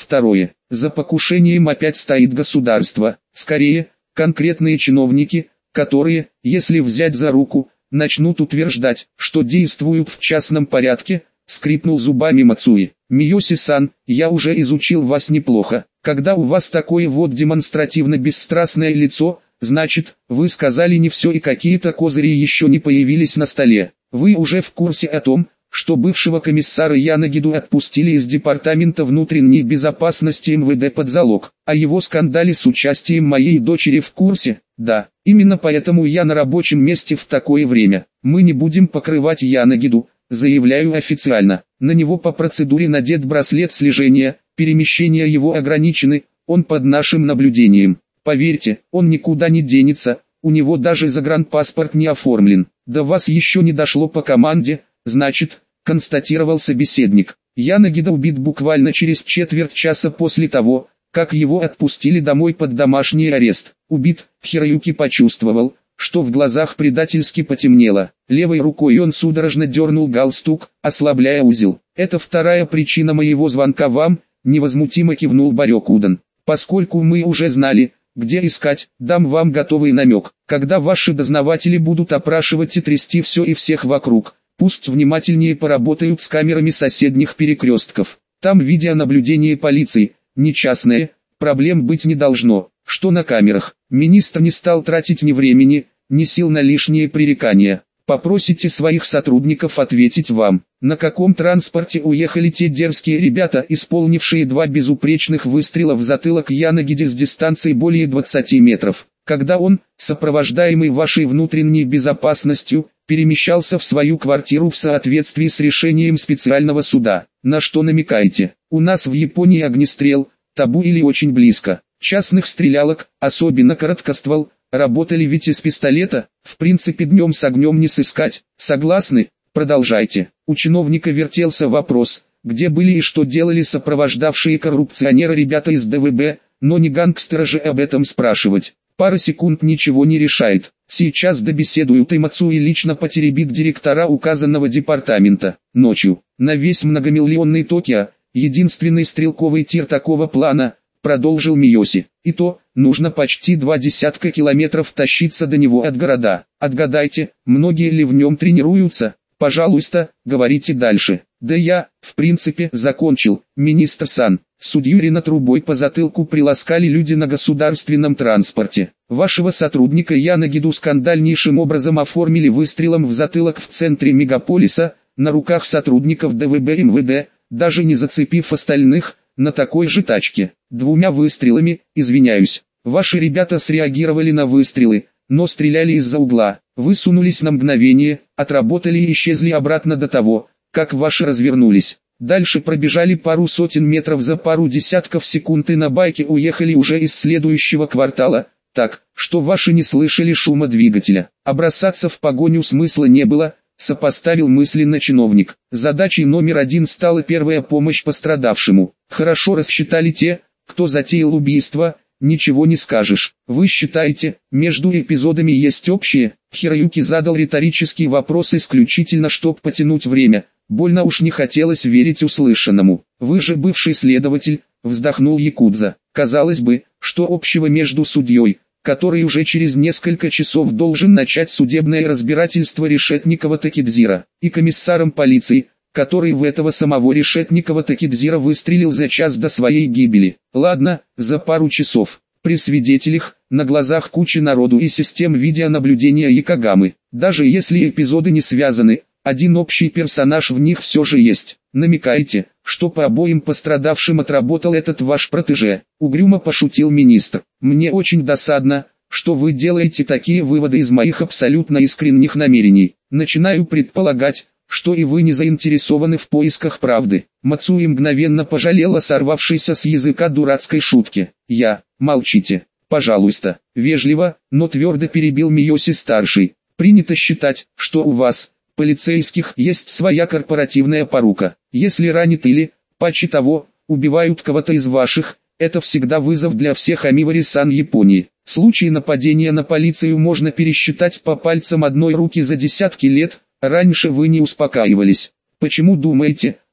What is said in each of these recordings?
Второе. За покушением опять стоит государство, скорее, конкретные чиновники, которые, если взять за руку, начнут утверждать, что действуют в частном порядке, скрипнул зубами Мацуи. Миёси-сан, я уже изучил вас неплохо. Когда у вас такое вот демонстративно бесстрастное лицо, значит, вы сказали не все и какие-то козыри еще не появились на столе. Вы уже в курсе о том, что бывшего комиссара Янагиду отпустили из Департамента внутренней безопасности МВД под залог, а его скандале с участием моей дочери в курсе? Да, именно поэтому я на рабочем месте в такое время. Мы не будем покрывать Янагиду, заявляю официально. На него по процедуре надет браслет слежения, перемещения его ограничены, он под нашим наблюдением. Поверьте, он никуда не денется, у него даже загранпаспорт не оформлен. До вас еще не дошло по команде. Значит, констатировал собеседник, Янагида убит буквально через четверть часа после того, как его отпустили домой под домашний арест. Убит, Хироюки почувствовал, что в глазах предательски потемнело. Левой рукой он судорожно дернул галстук, ослабляя узел. Это вторая причина моего звонка вам, невозмутимо кивнул Барёкудан. Поскольку мы уже знали, где искать, дам вам готовый намек. Когда ваши дознаватели будут опрашивать и трясти все и всех вокруг, пусть внимательнее поработают с камерами соседних перекрестков. Там видеонаблюдение полиции, не частное, проблем быть не должно. Что на камерах? Министр не стал тратить ни времени, ни сил на лишние пререкания. Попросите своих сотрудников ответить вам, на каком транспорте уехали те дерзкие ребята, исполнившие 2 безупречных выстрела в затылок Янагиде с дистанции более 20 метров. Когда он, сопровождаемый вашей внутренней безопасностью, перемещался в свою квартиру в соответствии с решением специального суда. На что намекаете? У нас в Японии огнестрел, табу или очень близко. Частных стрелялок, особенно короткоствол, работали ведь из пистолета, в принципе днем с огнем не сыскать. Согласны? Продолжайте. У чиновника вертелся вопрос, где были и что делали сопровождавшие коррупционера ребята из ДВБ, но не гангстера же об этом спрашивать. Пара секунд ничего не решает. Сейчас добеседуют и Мацуи лично потеребит директора указанного департамента. Ночью, на весь многомиллионный Токио, единственный стрелковый тир такого плана, продолжил Миёси. И то, нужно почти 20 километров тащиться до него от города. Отгадайте, многие ли в нем тренируются? Пожалуйста, говорите дальше. Да я, в принципе, закончил, министр-сан. Судью Рина трубой по затылку приласкали люди на государственном транспорте. Вашего сотрудника Янагиду скандальнейшим образом оформили выстрелом в затылок в центре мегаполиса, на руках сотрудников ДВБ и МВД, даже не зацепив остальных, на такой же тачке. 2 выстрелами, извиняюсь. Ваши ребята среагировали на выстрелы, но стреляли из-за угла. Высунулись на мгновение, отработали и исчезли обратно до того, как ваши развернулись. Дальше пробежали пару сотен метров за пару десятков секунд и на байке уехали уже из следующего квартала, так, что ваши не слышали шума двигателя. А бросаться в погоню смысла не было, сопоставил мысленно чиновник. Задачей номер 1 стала первая помощь пострадавшему. Хорошо рассчитали те, кто затеял убийство, ничего не скажешь. Вы считаете, между эпизодами есть общее? Хироюки задал риторический вопрос исключительно чтобы потянуть время. Больно уж не хотелось верить услышанному. Вы же бывший следователь, вздохнул якудза. Казалось бы, что общего между судьей, который уже через несколько часов должен начать судебное разбирательство Решетникова-Такидзира, и комиссаром полиции, который в этого самого Решетникова-Такидзира выстрелил за час до своей гибели. Ладно, за пару часов. При свидетелях, на глазах кучи народу и систем видеонаблюдения Якогамы. Даже если эпизоды не связаны, один общий персонаж в них все же есть. Намекаете, что по обоим пострадавшим отработал этот ваш протеже? Угрюмо пошутил министр. Мне очень досадно, что вы делаете такие выводы из моих абсолютно искренних намерений. Начинаю предполагать, что и вы не заинтересованы в поисках правды. Мацуи мгновенно пожалела сорвавшейся с языка дурацкой шутки. Молчите, пожалуйста. Вежливо, но твердо перебил Миёси-старший. Принято считать, что у вас, полицейских, есть своя корпоративная порука. Если ранит или, паче того, убивают кого-то из ваших, это всегда вызов для всех Амивари-сан Японии. Случаи нападения на полицию можно пересчитать по пальцам одной руки за десятки лет. Раньше вы не успокаивались. Почему думаете,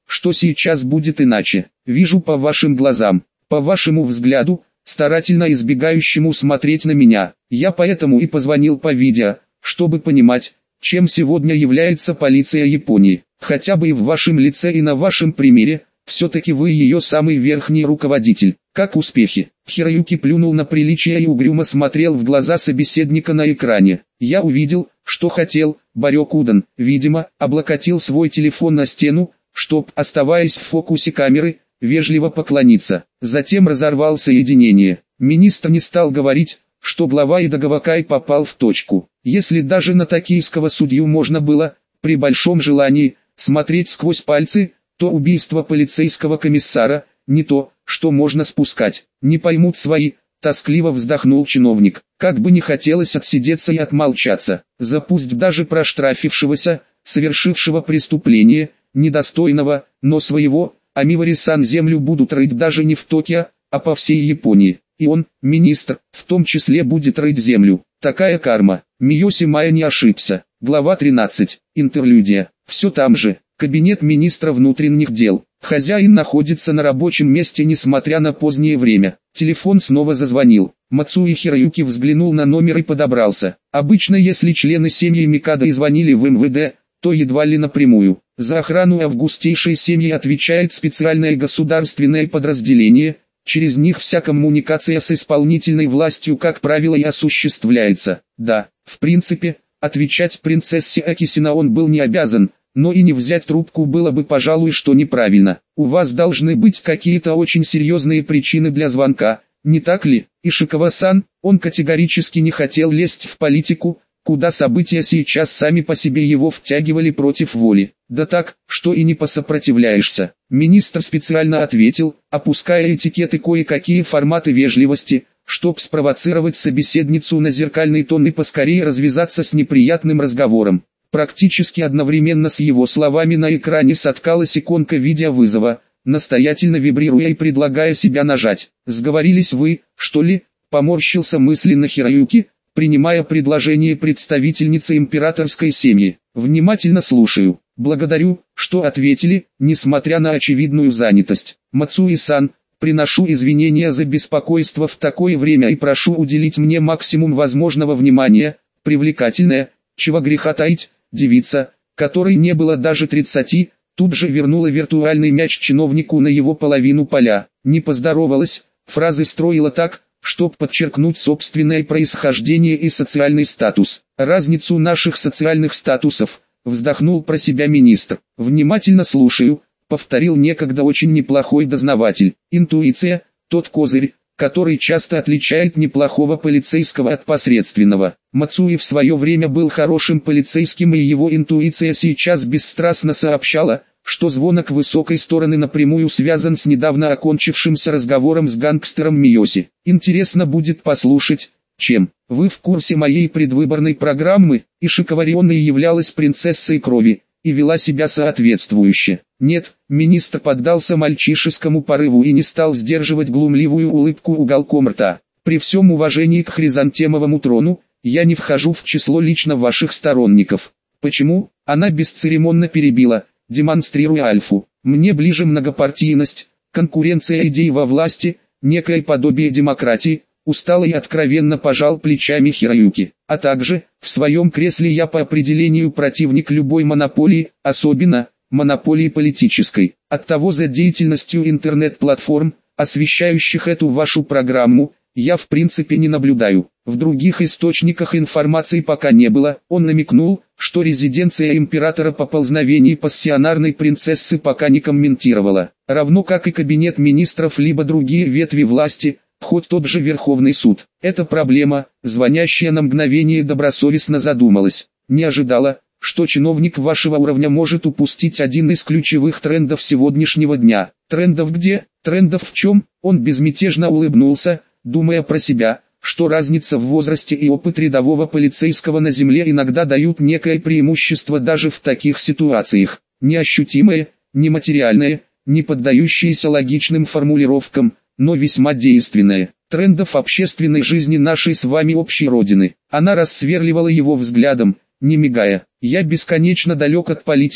что сейчас будет иначе. Вижу по вашим глазам, по вашему взгляду, старательно избегающему смотреть на меня. Я поэтому и позвонил по видео, чтобы понимать, чем сегодня является полиция Японии. Хотя бы и в вашем лице и на вашем примере, все-таки вы ее самый верхний руководитель. Как успехи? Хироюки плюнул на приличие и угрюмо смотрел в глаза собеседника на экране. Я увидел, что хотел. Барёкудан, видимо, облокотил свой телефон на стену, чтоб, оставаясь в фокусе камеры, вежливо поклониться. Затем разорвал соединение. Министр не стал говорить, что глава Идагавакай попал в точку. Если даже на токийского судью можно было, при большом желании, смотреть сквозь пальцы, то убийство полицейского комиссара – не то, что можно спускать. Не поймут свои, тоскливо вздохнул чиновник. Как бы не хотелось отсидеться и отмолчаться, за пусть даже проштрафившегося, совершившего преступление, недостойного, но своего, Амивари-сан землю будут рыть даже не в Токио, а по всей Японии. И он, министр, в том числе будет рыть землю. Такая карма. Миёси Майя не ошибся. Глава 13. Интерлюдия. Все там же. Кабинет министра внутренних дел. Хозяин находится на рабочем месте несмотря на позднее время. Телефон снова зазвонил. Мацуи Хироюки взглянул на номер и подобрался. Обычно если члены семьи Микадо и звонили в МВД, то едва ли напрямую. За охрану августейшей семьи отвечает специальное государственное подразделение. Через них вся коммуникация с исполнительной властью как правило и осуществляется. Да, в принципе, отвечать принцессе Акисина он был не обязан, но и не взять трубку было бы пожалуй что неправильно. У вас должны быть какие-то очень серьезные причины для звонка, не так ли? Ишикава-сан, он категорически не хотел лезть в политику, куда события сейчас сами по себе его втягивали против воли. Да так, что и не посопротивляешься. Министр специально ответил, опуская этикеты кое-какие форматы вежливости, чтоб спровоцировать собеседницу на зеркальный тон и поскорее развязаться с неприятным разговором. Практически одновременно с его словами на экране соткалась иконка видеовызова, настоятельно вибрируя и предлагая себя нажать. «Сговорились вы, что ли?» – поморщился мысленно Хироюки, принимая предложение представительницы императорской семьи. «Внимательно слушаю. Благодарю, что ответили, несмотря на очевидную занятость. Мацуи-сан, приношу извинения за беспокойство в такое время и прошу уделить мне максимум возможного внимания. Привлекательная, чего греха таить, девица, которой не было даже 30, тут же вернула виртуальный мяч чиновнику на его половину поля. Не поздоровалась, фразы строила так, чтоб подчеркнуть собственное происхождение и социальный статус. Разницу наших социальных статусов, вздохнул про себя министр. Внимательно слушаю, повторил некогда очень неплохой дознаватель. Интуиция, тот козырь, который часто отличает неплохого полицейского от посредственного. Мацуи в свое время был хорошим полицейским и его интуиция сейчас бесстрастно сообщала, что звонок высокой стороны напрямую связан с недавно окончившимся разговором с гангстером Миёси. Интересно будет послушать, чем. Вы в курсе моей предвыборной программы? Ишикава Рионой являлась принцессой крови и вела себя соответствующе. Нет, министр поддался мальчишескому порыву и не стал сдерживать глумливую улыбку уголком рта. При всем уважении к хризантемовому трону, я не вхожу в число лично ваших сторонников. Почему? Она бесцеремонно перебила, демонстрируя альфу. Мне ближе многопартийность, конкуренция идей во власти, некое подобие демократии. Устало и откровенно пожал плечами Хироюки. А также, в своем кресле я по определению противник любой монополии, особенно, монополии политической. Оттого за деятельностью интернет-платформ, освещающих эту вашу программу, я в принципе не наблюдаю. В других источниках информации пока не было. Он намекнул, что резиденция императора поползновений пассионарной принцессы пока не комментировала. Равно как и кабинет министров либо другие ветви власти, хоть тот же Верховный суд. Эта проблема, звонящая на мгновение добросовестно задумалась. Не ожидала, что чиновник вашего уровня может упустить один из ключевых трендов сегодняшнего дня. Трендов где? Трендов в чем? Он безмятежно улыбнулся, думая про себя, что разница в возрасте и опыт рядового полицейского на земле иногда дают некое преимущество даже в таких ситуациях. Неощутимое, нематериальное, не поддающееся логичным формулировкам, но весьма действенная. Трендов общественной жизни нашей с вами общей родины. Она рассверливала его взглядом, не мигая. Я бесконечно далек от политики,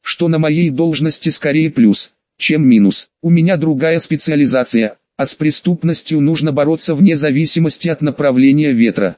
что на моей должности скорее плюс, чем минус. У меня другая специализация, а с преступностью нужно бороться вне зависимости от направления ветра.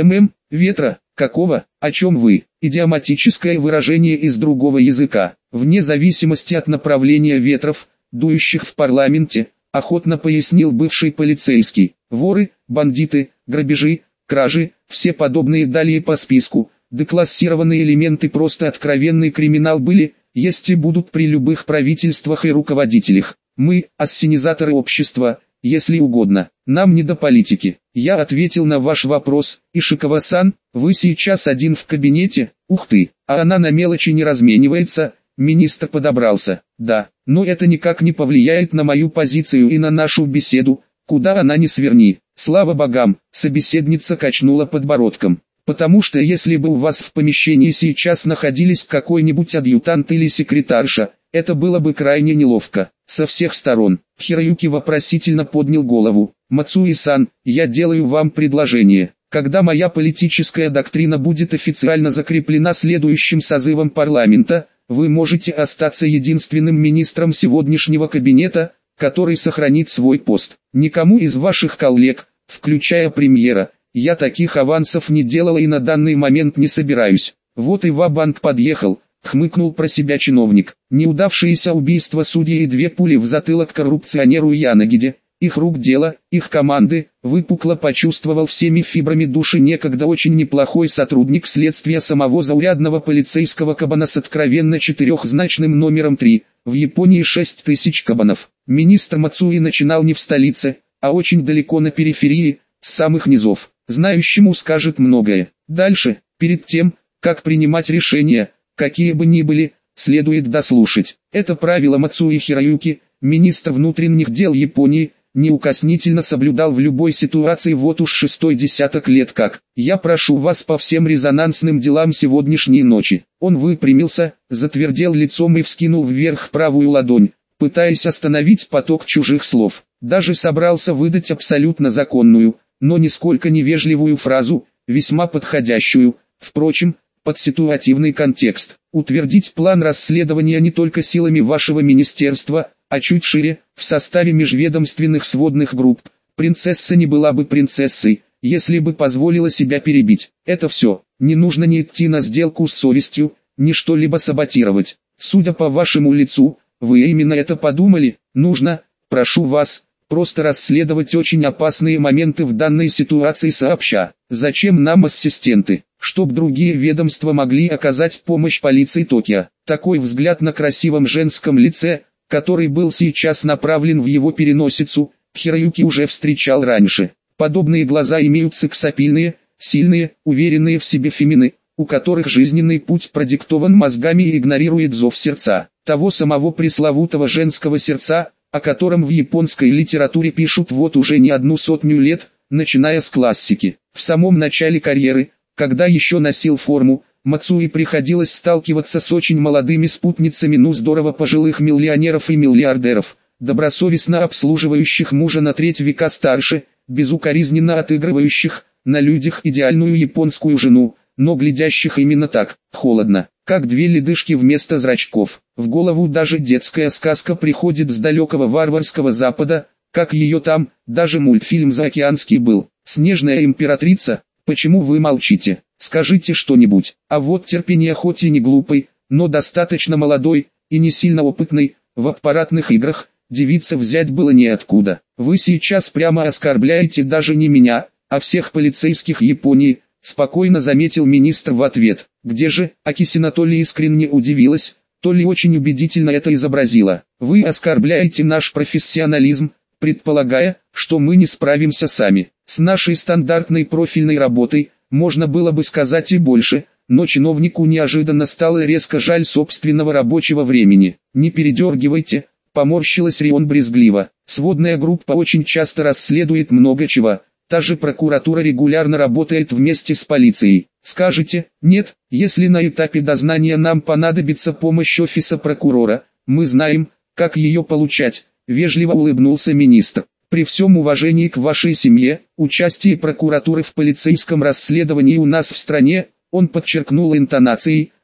Ветра? Какого? О чем вы? Идиоматическое выражение из другого языка. Вне зависимости от направления ветров, дующих в парламенте, охотно пояснил бывший полицейский. Воры, бандиты, грабежи, кражи, все подобные далее по списку, деклассированные элементы просто откровенный криминал были, есть и будут при любых правительствах и руководителях. Мы, ассенизаторы общества, если угодно, нам не до политики. Я ответил на ваш вопрос, Ишикава-сан, вы сейчас один в кабинете, ух ты, а она на мелочи не разменивается, министр подобрался, да, но это никак не повлияет на мою позицию и на нашу беседу, куда она ни сверни. Слава богам, собеседница качнула подбородком. Потому что если бы у вас в помещении сейчас находились какой-нибудь адъютант или секретарша, это было бы крайне неловко. Со всех сторон. Хироюки вопросительно поднял голову. Мацуи-сан, я делаю вам предложение. Когда моя политическая доктрина будет официально закреплена следующим созывом парламента, вы можете остаться единственным министром сегодняшнего кабинета, который сохранит свой пост. Никому из ваших коллег, включая премьера, я таких авансов не делала и на данный момент не собираюсь. Вот и ва-банк подъехал, хмыкнул про себя чиновник. Неудавшееся убийство судьи и 2 пули в затылок коррупционеру Янагиде, их рук дело, их команды, выпукло почувствовал всеми фибрами души некогда очень неплохой сотрудник следствия самого заурядного полицейского кабана с откровенно 4-значным номером 3, в Японии 6000 кабанов. Министр Мацуи начинал не в столице, а очень далеко на периферии, с самых низов. Знающему скажет многое. Дальше, перед тем, как принимать решения, какие бы ни были, следует дослушать. Это правило Мацуи Хироюки, министр внутренних дел Японии, неукоснительно соблюдал в любой ситуации вот уж 6-й десяток лет как. Я прошу вас по всем резонансным делам сегодняшней ночи. Он выпрямился, затвердел лицом и вскинул вверх правую ладонь, пытаясь остановить поток чужих слов. Даже собрался выдать абсолютно законную, но нисколько невежливую фразу, весьма подходящую, впрочем, под ситуативный контекст. Утвердить план расследования не только силами вашего министерства, а чуть шире, в составе межведомственных сводных групп. Принцесса не была бы принцессой, если бы позволила себя перебить. Это все. Не нужно ни идти на сделку с совестью, ни что-либо саботировать. Судя по вашему лицу, вы именно это подумали. Нужно, прошу вас, просто расследовать очень опасные моменты в данной ситуации сообща. Зачем нам ассистенты? Чтоб другие ведомства могли оказать помощь полиции Токио. Такой взгляд на красивом женском лице, который был сейчас направлен в его переносицу, Хироюки уже встречал раньше. Подобные глаза имеют сексапильные, сильные, уверенные в себе фемины, у которых жизненный путь продиктован мозгами и игнорирует зов сердца. Того самого пресловутого женского сердца, о котором в японской литературе пишут вот уже не 100 лет, начиная с классики. В самом начале карьеры, когда еще носил форму, Мацуи приходилось сталкиваться с очень молодыми спутницами здорово пожилых миллионеров и миллиардеров, добросовестно обслуживающих мужа на 3 века старше, безукоризненно отыгрывающих на людях идеальную японскую жену, но глядящих именно так, холодно, как 2 ледышки вместо зрачков. В голову даже детская сказка приходит с далекого варварского запада, как ее там, даже мультфильм «Заокеанский» был. «Снежная императрица», почему вы молчите? Скажите что-нибудь. А вот терпение хоть и не глупый, но достаточно молодой, и не сильно опытный, в аппаратных играх, девица взять было неоткуда. Вы сейчас прямо оскорбляете даже не меня, а всех полицейских Японии, спокойно заметил министр в ответ. Где же, Акисина то ли искренне удивилась, то ли очень убедительно это изобразила. Вы оскорбляете наш профессионализм, предполагая, что мы не справимся сами. С нашей стандартной профильной работой, можно было бы сказать и больше, но чиновнику неожиданно стало резко жаль собственного рабочего времени. Не передергивайте, поморщилась Рион брезгливо. Сводная группа очень часто расследует много чего. Та же прокуратура регулярно работает вместе с полицией. Скажете, нет, если на этапе дознания нам понадобится помощь офиса прокурора, мы знаем, как ее получать, вежливо улыбнулся министр. При всем уважении к вашей семье, участие прокуратуры в полицейском расследовании у нас в стране, он подчеркнул интонацией,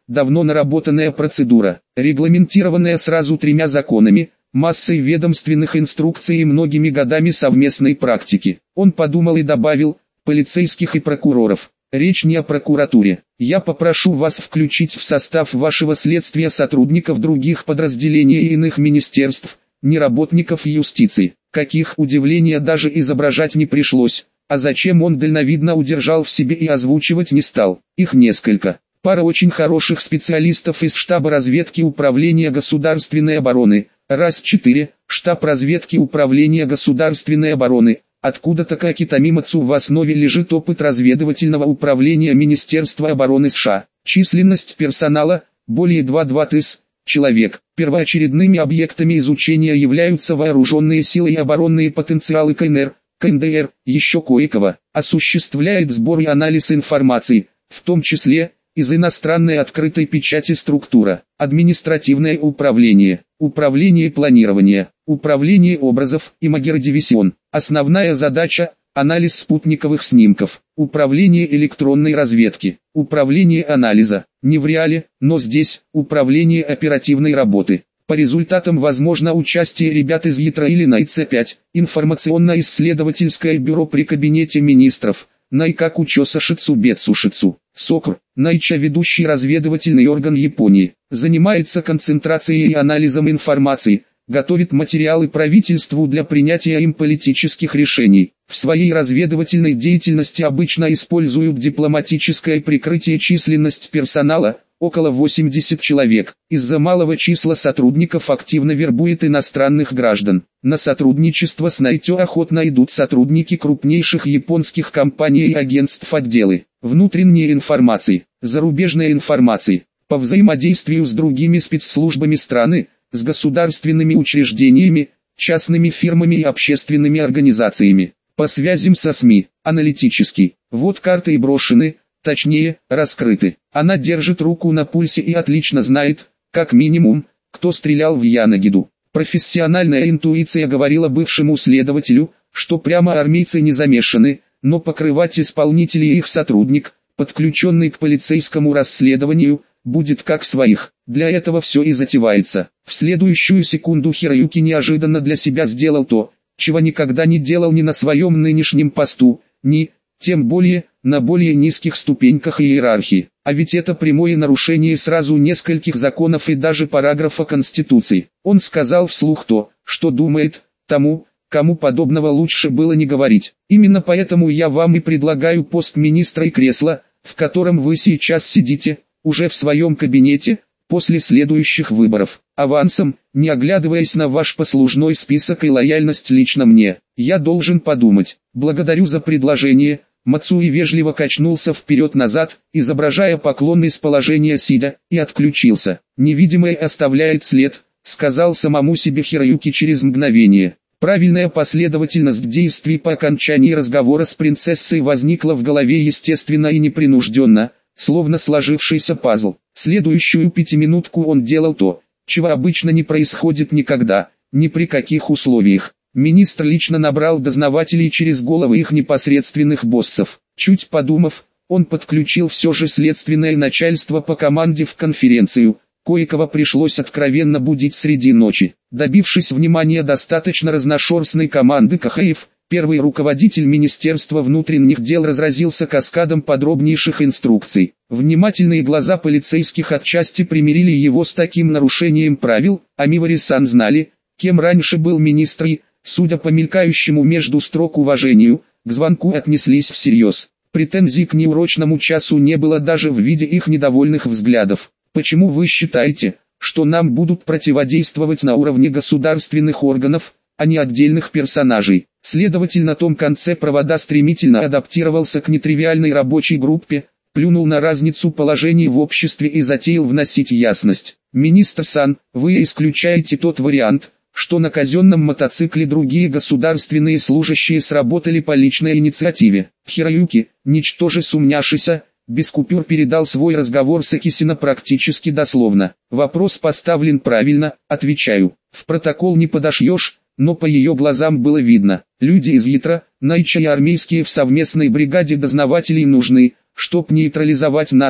давно наработанная процедура, регламентированная сразу 3 законами, массой ведомственных инструкций и многими годами совместной практики. Он подумал и добавил: полицейских и прокуроров. Речь не о прокуратуре. Я попрошу вас включить в состав вашего следствия сотрудников других подразделений и иных министерств, не работников юстиции. Каких удивления даже изображать не пришлось. А зачем, он дальновидно удержал в себе и озвучивать не стал. Их несколько. Пара очень хороших специалистов из штаба разведки Управления государственной обороны. Раз 4. Штаб разведки Управления государственной обороны. Откуда-то как и Тамимацу в основе лежит опыт разведывательного управления Министерства обороны США. Численность персонала – более 2 тысяч человек. Первоочередными объектами изучения являются вооруженные силы и оборонные потенциалы КНР, КНДР, еще кое-кого. Осуществляет сбор и анализ информации, в том числе из иностранной открытой печати структура, административное управление, управление планирования, управление образов, имагердивизион. Основная задача – анализ спутниковых снимков, управление электронной разведки, управление анализа, не в реале, но здесь, управление оперативной работы. По результатам возможно участие ребят из ЯТРА или НАИЦ-5, информационно-исследовательское бюро при Кабинете министров, Найкак Учосашицу Бетсушицу, СОКР, Найча, ведущий разведывательный орган Японии, занимается концентрацией и анализом информации, готовит материалы правительству для принятия им политических решений. В своей разведывательной деятельности обычно используют дипломатическое прикрытие. Численность персонала – около 80 человек. Из-за малого числа сотрудников активно вербует иностранных граждан. На сотрудничество с Найтё охотно идут сотрудники крупнейших японских компаний и агентств. Отделы внутренней информации, зарубежной информации, по взаимодействию с другими спецслужбами страны, с государственными учреждениями, частными фирмами и общественными организациями, по связям со СМИ, аналитический. Вот карты и брошены, точнее, раскрыты. Она держит руку на пульсе и отлично знает, как минимум, кто стрелял в Янагиду. Профессиональная интуиция говорила бывшему следователю, что прямо армейцы не замешаны, но покрывать исполнителей и их сотрудник, подключенный к полицейскому расследованию, будет как своих. Для этого все и затевается. В следующую секунду Хироюки неожиданно для себя сделал то, чего никогда не делал ни на своем нынешнем посту, ни, тем более, на более низких ступеньках иерархии. А ведь это прямое нарушение сразу нескольких законов и даже параграфа Конституции. Он сказал вслух то, что думает, тому, кому подобного лучше было не говорить. Именно поэтому я вам и предлагаю пост министра и кресло, в котором вы сейчас сидите, уже в своем кабинете, после следующих выборов. Авансом, не оглядываясь на ваш послужной список и лояльность лично мне, я должен подумать. Благодарю за предложение. Мацуи вежливо качнулся вперед-назад, изображая поклон из положения сидя, и отключился. «Невидимое оставляет след», — сказал самому себе Хироюки через мгновение. Правильная последовательность действий по окончании разговора с принцессой возникла в голове естественно и непринужденно, словно сложившийся пазл. Следующую пятиминутку он делал то, чего обычно не происходит никогда, ни при каких условиях. Министр лично набрал дознавателей через головы их непосредственных боссов. Чуть подумав, он подключил все же следственное начальство по команде в конференцию. Кое-кого пришлось откровенно будить среди ночи. Добившись внимания достаточно разношерстной команды КХФ, первый руководитель Министерства внутренних дел разразился каскадом подробнейших инструкций. Внимательные глаза полицейских отчасти примирили его с таким нарушением правил, а Мивари-сан знали, кем раньше был министр и, судя по мелькающему между строк уважению, к звонку отнеслись всерьез. Претензий к неурочному часу не было даже в виде их недовольных взглядов. «Почему вы считаете, что нам будут противодействовать на уровне государственных органов, а не отдельных персонажей?» Следователь на том конце провода стремительно адаптировался к нетривиальной рабочей группе, плюнул на разницу положений в обществе и затеял вносить ясность. «Министр Сан, вы исключаете тот вариант, что на казенном мотоцикле другие государственные служащие сработали по личной инициативе». Хироюки, ничтоже сумняшися, без купюр передал свой разговор с Экисино практически дословно. «Вопрос поставлен правильно, отвечаю. В протокол не подошьешь». Но по ее глазам было видно, люди из ЯТРА, Найча и армейские в совместной бригаде дознавателей нужны, чтоб нейтрализовать нас.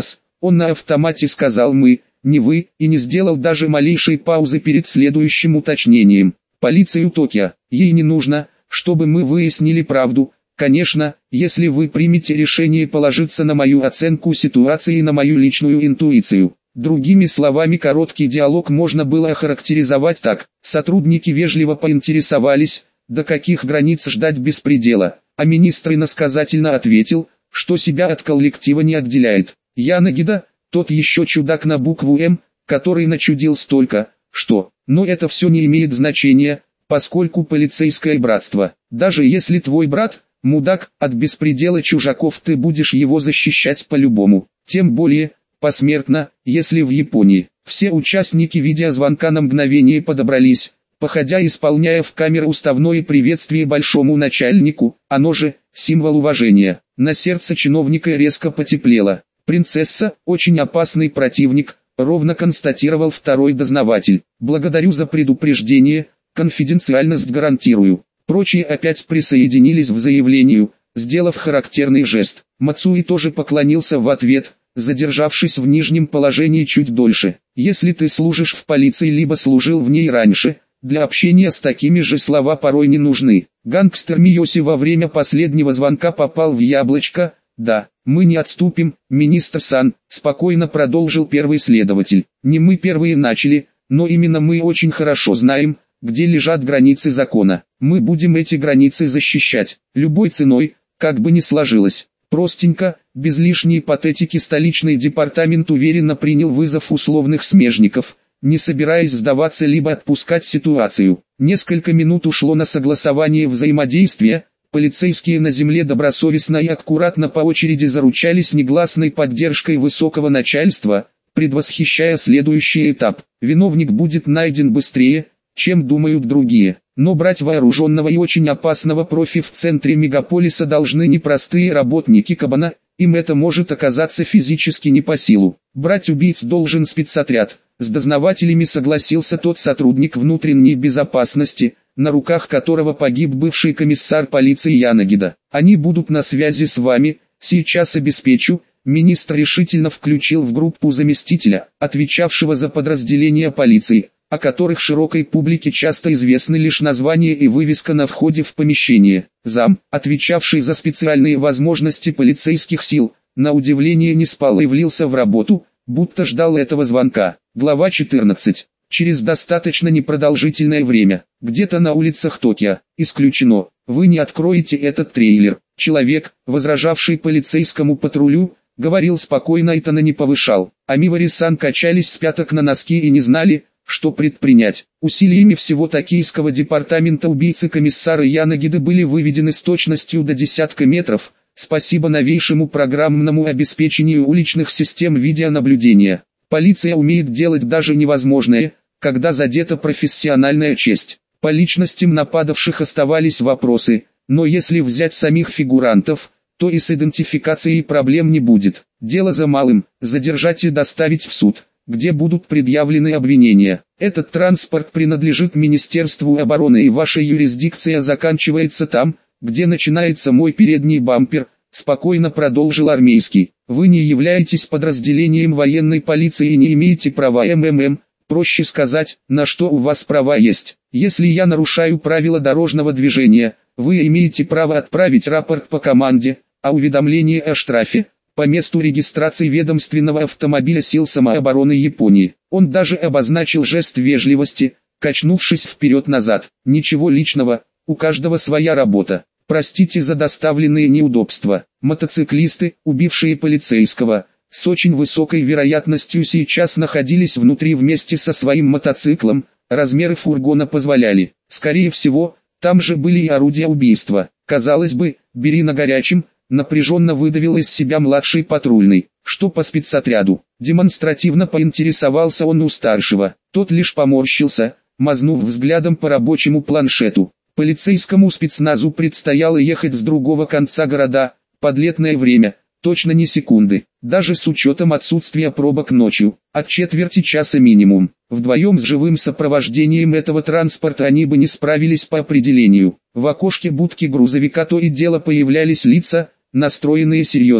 Он на автомате сказал «мы», не «вы», и не сделал даже малейшей паузы перед следующим уточнением. Полицию Токио, ей не нужно, чтобы мы выяснили правду. Конечно, если вы примете решение положиться на мою оценку ситуации и на мою личную интуицию. Другими словами, короткий диалог можно было охарактеризовать так. Сотрудники вежливо поинтересовались, до каких границ ждать беспредела, а министр иносказательно ответил, что себя от коллектива не отделяет. Янагида, тот еще чудак на букву «М», который начудил столько, что, но это все не имеет значения, поскольку полицейское братство, даже если твой брат, мудак, от беспредела чужаков ты будешь его защищать по-любому, тем более, посмертно, если в Японии. Все участники видеозвонка на мгновение подобрались, походя исполняя в камеру уставное приветствие большому начальнику, оно же, символ уважения. На сердце чиновника резко потеплело. «Принцесса, очень опасный противник», — ровно констатировал второй дознаватель. «Благодарю за предупреждение, конфиденциальность гарантирую». Прочие опять присоединились к заявлению, сделав характерный жест. Мацуи тоже поклонился в ответ, задержавшись в нижнем положении чуть дольше. «Если ты служишь в полиции либо служил в ней раньше, для общения с такими же слова порой не нужны». Гангстер Миоси во время последнего звонка попал в яблочко. «Да, мы не отступим, министр-сан», — спокойно продолжил первый следователь. «Не мы первые начали, но именно мы очень хорошо знаем, где лежат границы закона. Мы будем эти границы защищать, любой ценой, как бы ни сложилось». Простенько, без лишней патетики столичный департамент уверенно принял вызов условных смежников, не собираясь сдаваться либо отпускать ситуацию. Несколько минут ушло на согласование взаимодействия. Полицейские на земле добросовестно и аккуратно по очереди заручались негласной поддержкой высокого начальства, предвосхищая следующий этап. Виновник будет найден быстрее, чем думают другие. Но брать вооруженного и очень опасного профи в центре мегаполиса должны не простые работники Кабана, им это может оказаться физически не по силу. Брать убийц должен спецотряд. С дознавателями согласился тот сотрудник внутренней безопасности, на руках которого погиб бывший комиссар полиции Янагида. «Они будут на связи с вами, сейчас обеспечу». Министр решительно включил в группу заместителя, отвечавшего за подразделения полиции, о которых широкой публике часто известны лишь название и вывеска на входе в помещение. Зам, отвечавший за специальные возможности полицейских сил, на удивление не спал и влился в работу, будто ждал этого звонка. Глава 14. Через достаточно непродолжительное время, где-то на улицах Токио, исключено, вы не откроете этот трейлер. Человек, возражавший полицейскому патрулю, говорил спокойно и тона не повышал. А Мивари-сан качались с пяток на носки и не знали, что предпринять. Усилиями всего токийского департамента убийцы комиссара Янагиды были выведены с точностью до десятка метров, спасибо новейшему программному обеспечению уличных систем видеонаблюдения. Полиция умеет делать даже невозможное, когда задета профессиональная честь. По личностям нападавших оставались вопросы, но если взять самих фигурантов, то и с идентификацией проблем не будет. Дело за малым – задержать и доставить в суд, где будут предъявлены обвинения. Этот транспорт принадлежит Министерству обороны и ваша юрисдикция заканчивается там, где начинается мой передний бампер, спокойно продолжил армейский. Вы не являетесь подразделением военной полиции и не имеете права МММ, проще сказать, на что у вас права есть. Если я нарушаю правила дорожного движения, вы имеете право отправить рапорт по команде, а уведомление о штрафе по месту регистрации ведомственного автомобиля сил самообороны Японии. Он даже обозначил жест вежливости, качнувшись вперед-назад. Ничего личного, у каждого своя работа. Простите за доставленные неудобства. Мотоциклисты, убившие полицейского, с очень высокой вероятностью сейчас находились внутри вместе со своим мотоциклом, размеры фургона позволяли. Скорее всего, там же были и орудия убийства. Казалось бы, бери на горячем, напряженно выдавил из себя младший патрульный. Что по спецотряду? Демонстративно поинтересовался он у старшего. Тот лишь поморщился, мазнув взглядом по рабочему планшету. Полицейскому спецназу предстояло ехать с другого конца города, подлетное время, точно не секунды, даже с учетом отсутствия пробок ночью, от четверти часа минимум. Вдвоем с живым сопровождением этого транспорта они бы не справились по определению. В окошке будки грузовика то и дело появлялись лица, настроенные серьезно.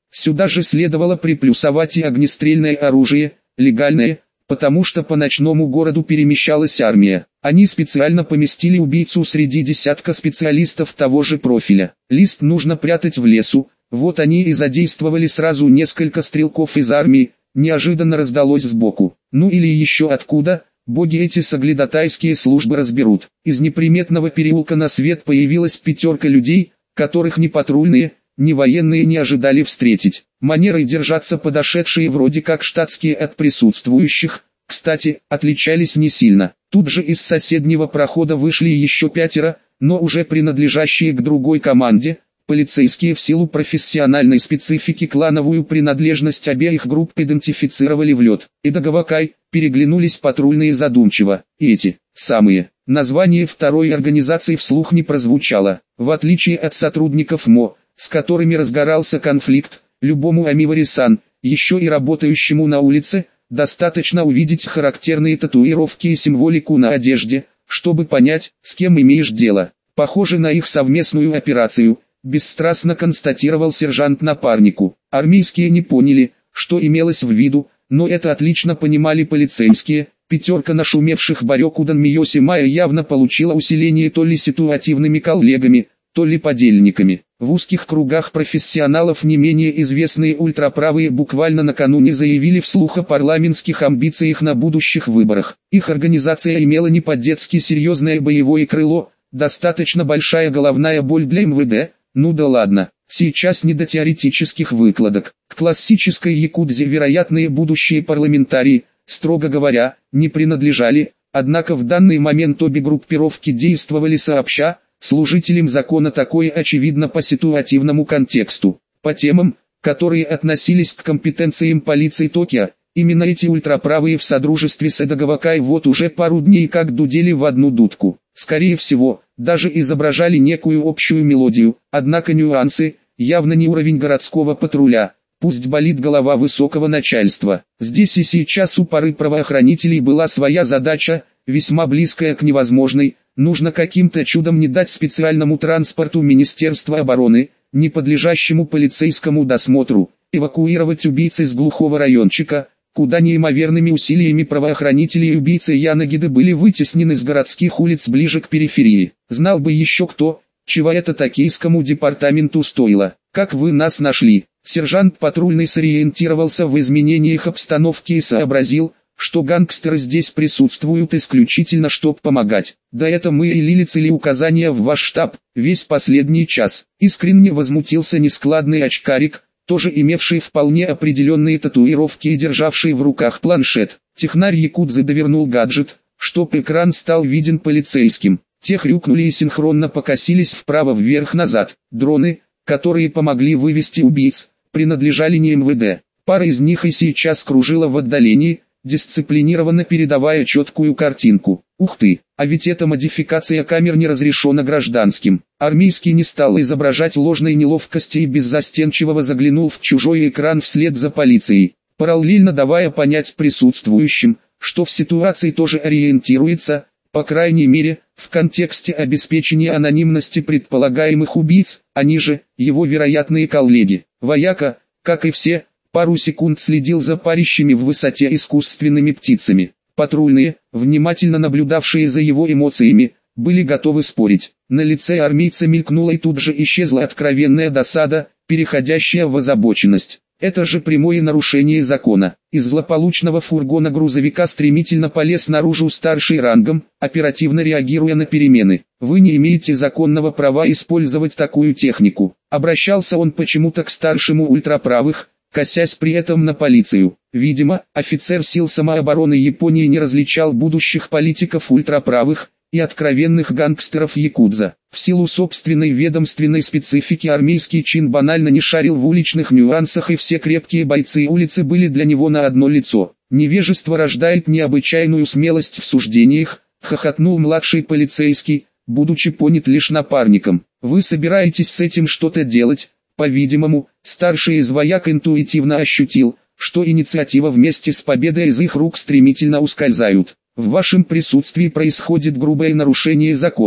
Сюда же следовало приплюсовать и огнестрельное оружие, легальное, потому что по ночному городу перемещалась армия. Они специально поместили убийцу среди десятка специалистов того же профиля. Лист нужно прятать в лесу, вот они и задействовали сразу несколько стрелков из армии, неожиданно раздалось сбоку. Ну или еще откуда, боги эти соглядатайские службы разберут. Из неприметного переулка на свет появилась пятерка людей, которых ни патрульные, ни военные не ожидали встретить. Манерой держаться подошедшие вроде как штатские от присутствующих, кстати, отличались не сильно. Тут же из соседнего прохода вышли еще пятеро, но уже принадлежащие к другой команде. Полицейские в силу профессиональной специфики клановую принадлежность обеих групп идентифицировали в лед. Идагавакай, переглянулись патрульные задумчиво. Эти, самые. Название второй организации вслух не прозвучало. В отличие от сотрудников МО, с которыми разгорался конфликт, любому Амивари-сан, еще и работающему на улице, достаточно увидеть характерные татуировки и символику на одежде, чтобы понять, с кем имеешь дело. Похоже на их совместную операцию, бесстрастно констатировал сержант напарнику. Армейские не поняли, что имелось в виду, но это отлично понимали полицейские. Пятерка нашумевших Барёкудан Миёси Майя явно получила усиление то ли ситуативными коллегами, то ли подельниками. В узких кругах профессионалов не менее известные ультраправые буквально накануне заявили вслух о парламентских амбициях на будущих выборах. Их организация имела не по-детски серьезное боевое крыло, достаточно большая головная боль для МВД, ну да ладно, сейчас не до теоретических выкладок. К классической якудзе вероятные будущие парламентарии, строго говоря, не принадлежали, однако в данный момент обе группировки действовали сообща. Служителям закона такое очевидно по ситуативному контексту. По темам, которые относились к компетенциям полиции Токио, именно эти ультраправые в содружестве с Идагавакай вот уже пару дней как дудели в одну дудку. Скорее всего, даже изображали некую общую мелодию, однако нюансы, явно не уровень городского патруля, пусть болит голова высокого начальства. Здесь и сейчас у пары правоохранителей была своя задача, весьма близкая к невозможной. Нужно каким-то чудом не дать специальному транспорту Министерства обороны, не подлежащему полицейскому досмотру, эвакуировать убийц из глухого райончика, куда неимоверными усилиями правоохранителей убийцы Янагиды были вытеснены с городских улиц ближе к периферии. Знал бы еще кто, чего это токийскому департаменту стоило. Как вы нас нашли? Сержант патрульный сориентировался в изменениях обстановки и сообразил, что гангстеры здесь присутствуют исключительно чтоб помогать. Да это мы и лилицели указания в ваш штаб, весь последний час. Искренне возмутился нескладный очкарик, тоже имевший вполне определенные татуировки и державший в руках планшет. Технарь якудзы довернул гаджет, чтоб экран стал виден полицейским. Те хрюкнули и синхронно покосились вправо-вверх-назад. Дроны, которые помогли вывести убийц, принадлежали не МВД. Пара из них и сейчас кружила в отдалении, дисциплинированно передавая четкую картинку. Ух ты, а ведь эта модификация камер не разрешена гражданским. Армейский не стал изображать ложной неловкости и беззастенчиво заглянул в чужой экран вслед за полицией, параллельно давая понять присутствующим, что в ситуации тоже ориентируется, по крайней мере, в контексте обеспечения анонимности предполагаемых убийц, они же, его вероятные коллеги. Вояка, как и все, пару секунд следил за парящими в высоте искусственными птицами. Патрульные, внимательно наблюдавшие за его эмоциями, были готовы спорить. На лице армейца мелькнула и тут же исчезла откровенная досада, переходящая в озабоченность. Это же прямое нарушение закона. Из злополучного фургона грузовика стремительно полез наружу старший рангом, оперативно реагируя на перемены. Вы не имеете законного права использовать такую технику. Обращался он почему-то к старшему ультраправых, косясь при этом на полицию. Видимо, офицер сил самообороны Японии не различал будущих политиков ультраправых и откровенных гангстеров якудза. В силу собственной ведомственной специфики армейский чин банально не шарил в уличных нюансах, и все крепкие бойцы улицы были для него на одно лицо. Невежество рождает необычайную смелость в суждениях, хохотнул младший полицейский, будучи понят лишь напарником. Вы собираетесь с этим что-то делать? По-видимому, старший из вояк интуитивно ощутил, что инициатива вместе с победой из их рук стремительно ускользают. В вашем присутствии происходит грубое нарушение закона.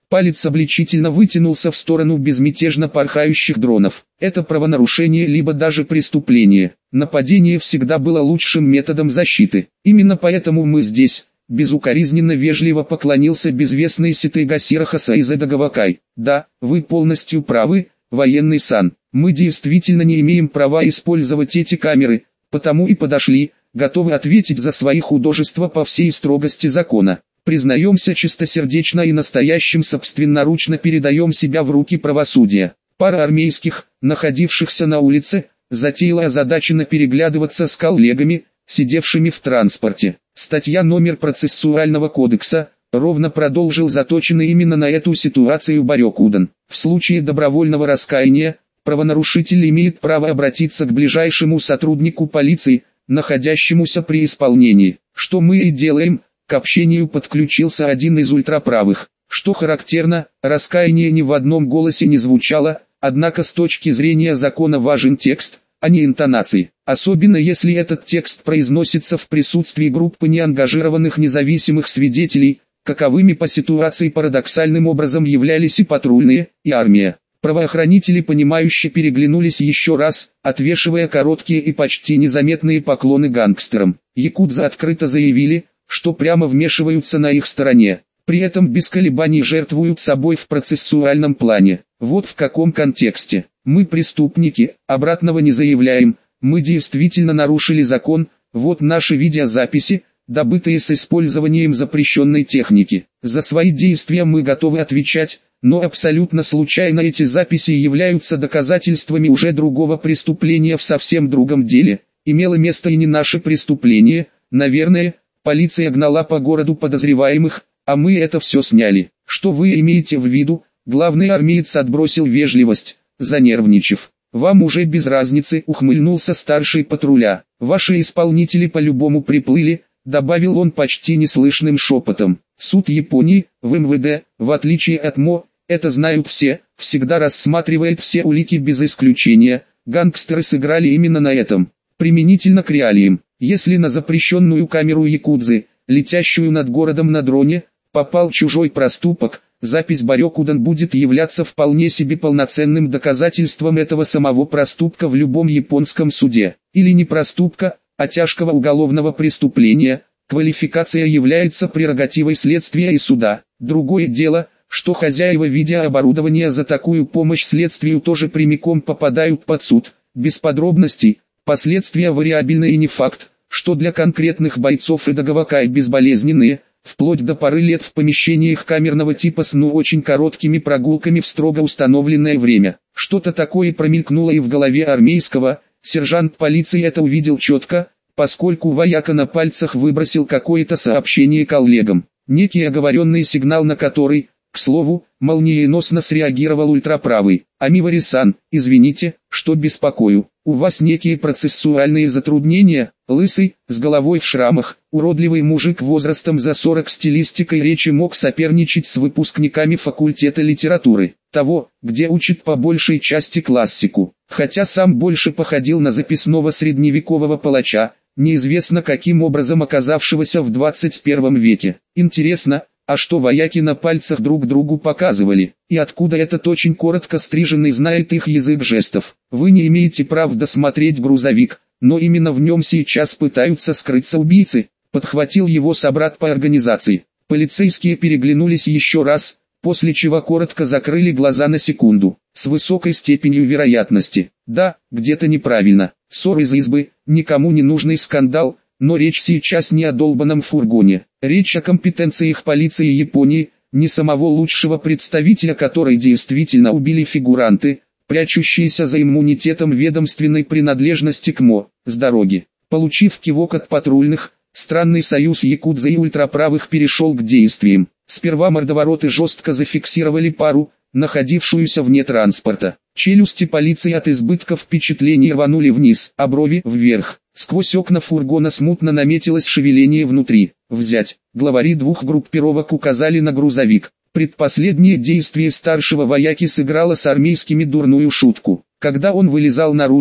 Палец обличительно вытянулся в сторону безмятежно порхающих дронов. Это правонарушение либо даже преступление. Нападение всегда было лучшим методом защиты. Именно поэтому мы здесь. Безукоризненно вежливо поклонился безвестный Ситайгасира Хасаизе Дагавакай. Да, вы полностью правы, военный сан. Мы действительно не имеем права использовать эти камеры, потому и подошли, готовы ответить за свои художества по всей строгости закона. Признаемся чистосердечно и настоящим собственноручно передаем себя в руки правосудия. Пара армейских, находившихся на улице, затеяла озадаченно переглядываться с коллегами, сидевшими в транспорте. Статья номер процессуального кодекса, ровно продолжил заточенный именно на эту ситуацию Барёкудан. В случае добровольного раскаяния, правонарушитель имеет право обратиться к ближайшему сотруднику полиции, находящемуся при исполнении. Что мы и делаем. К общению подключился один из ультраправых. Что характерно, раскаяние ни в одном голосе не звучало, однако с точки зрения закона важен текст, а не интонации. Особенно если этот текст произносится в присутствии группы неангажированных независимых свидетелей, каковыми по ситуации парадоксальным образом являлись и патрульные, и армия. Правоохранители понимающе переглянулись еще раз, отвешивая короткие и почти незаметные поклоны гангстерам. Якудза открыто заявили, что прямо вмешиваются на их стороне, при этом без колебаний жертвуют собой в процессуальном плане. Вот в каком контексте. Мы преступники, обратного не заявляем, мы действительно нарушили закон, вот наши видеозаписи, добытые с использованием запрещенной техники. За свои действия мы готовы отвечать, но абсолютно случайно эти записи являются доказательствами уже другого преступления в совсем другом деле. Имело место и не наше преступление, наверное. Полиция гнала по городу подозреваемых, а мы это все сняли. Что вы имеете в виду? Главный армеец отбросил вежливость, занервничав. Вам уже без разницы, ухмыльнулся старший патруля. Ваши исполнители по-любому приплыли, добавил он почти неслышным шепотом. Суд Японии, в МВД, в отличие от МО, это знают все, всегда рассматривает все улики без исключения. Гангстеры сыграли именно на этом. Применительно к реалиям. Если на запрещенную камеру якудзы, летящую над городом на дроне, попал чужой проступок, запись Барёкудан будет являться вполне себе полноценным доказательством этого самого проступка в любом японском суде. Или не проступка, а тяжкого уголовного преступления, квалификация является прерогативой следствия и суда. Другое дело, что хозяева видеооборудования за такую помощь следствию тоже прямиком попадают под суд, без подробностей. Последствия вариабельны и не факт, что для конкретных бойцов и Дагавакай безболезненные, вплоть до поры лет в помещениях камерного типа с очень короткими прогулками в строго установленное время. Что-то такое промелькнуло и в голове армейского, сержант полиции это увидел четко, поскольку вояка на пальцах выбросил какое-то сообщение коллегам. Некий оговоренный сигнал, на который, к слову, молниеносно среагировал ультраправый. Амивари-сан, извините, что беспокою. У вас некие процессуальные затруднения, лысый, с головой в шрамах, уродливый мужик возрастом за 40 стилистикой речи мог соперничать с выпускниками факультета литературы, того, где учат по большей части классику, хотя сам больше походил на записного средневекового палача, неизвестно каким образом оказавшегося в 21 веке. Интересно, а что вояки на пальцах друг другу показывали, и откуда этот очень коротко стриженный знает их язык жестов? Вы не имеете права досмотреть грузовик, но именно в нем сейчас пытаются скрыться убийцы, подхватил его собрат по организации. Полицейские переглянулись еще раз, после чего коротко закрыли глаза на секунду, с высокой степенью вероятности. Да, где-то неправильно, ссор из избы, никому не нужный скандал, но речь сейчас не о долбанном фургоне. Речь о компетенциях полиции Японии, не самого лучшего представителя, который действительно убили фигуранты, прячущиеся за иммунитетом ведомственной принадлежности к МО, с дороги. Получив кивок от патрульных, странный союз якудза и ультраправых перешел к действиям. Сперва мордовороты жестко зафиксировали пару, находившуюся вне транспорта. Челюсти полиции от избытка впечатлений рванули вниз, а брови вверх. Сквозь окна фургона смутно наметилось шевеление внутри. Взять. Главари двух группировок указали на грузовик. Предпоследнее действие старшего вояки сыграло с армейскими дурную шутку. Когда он вылезал наружу,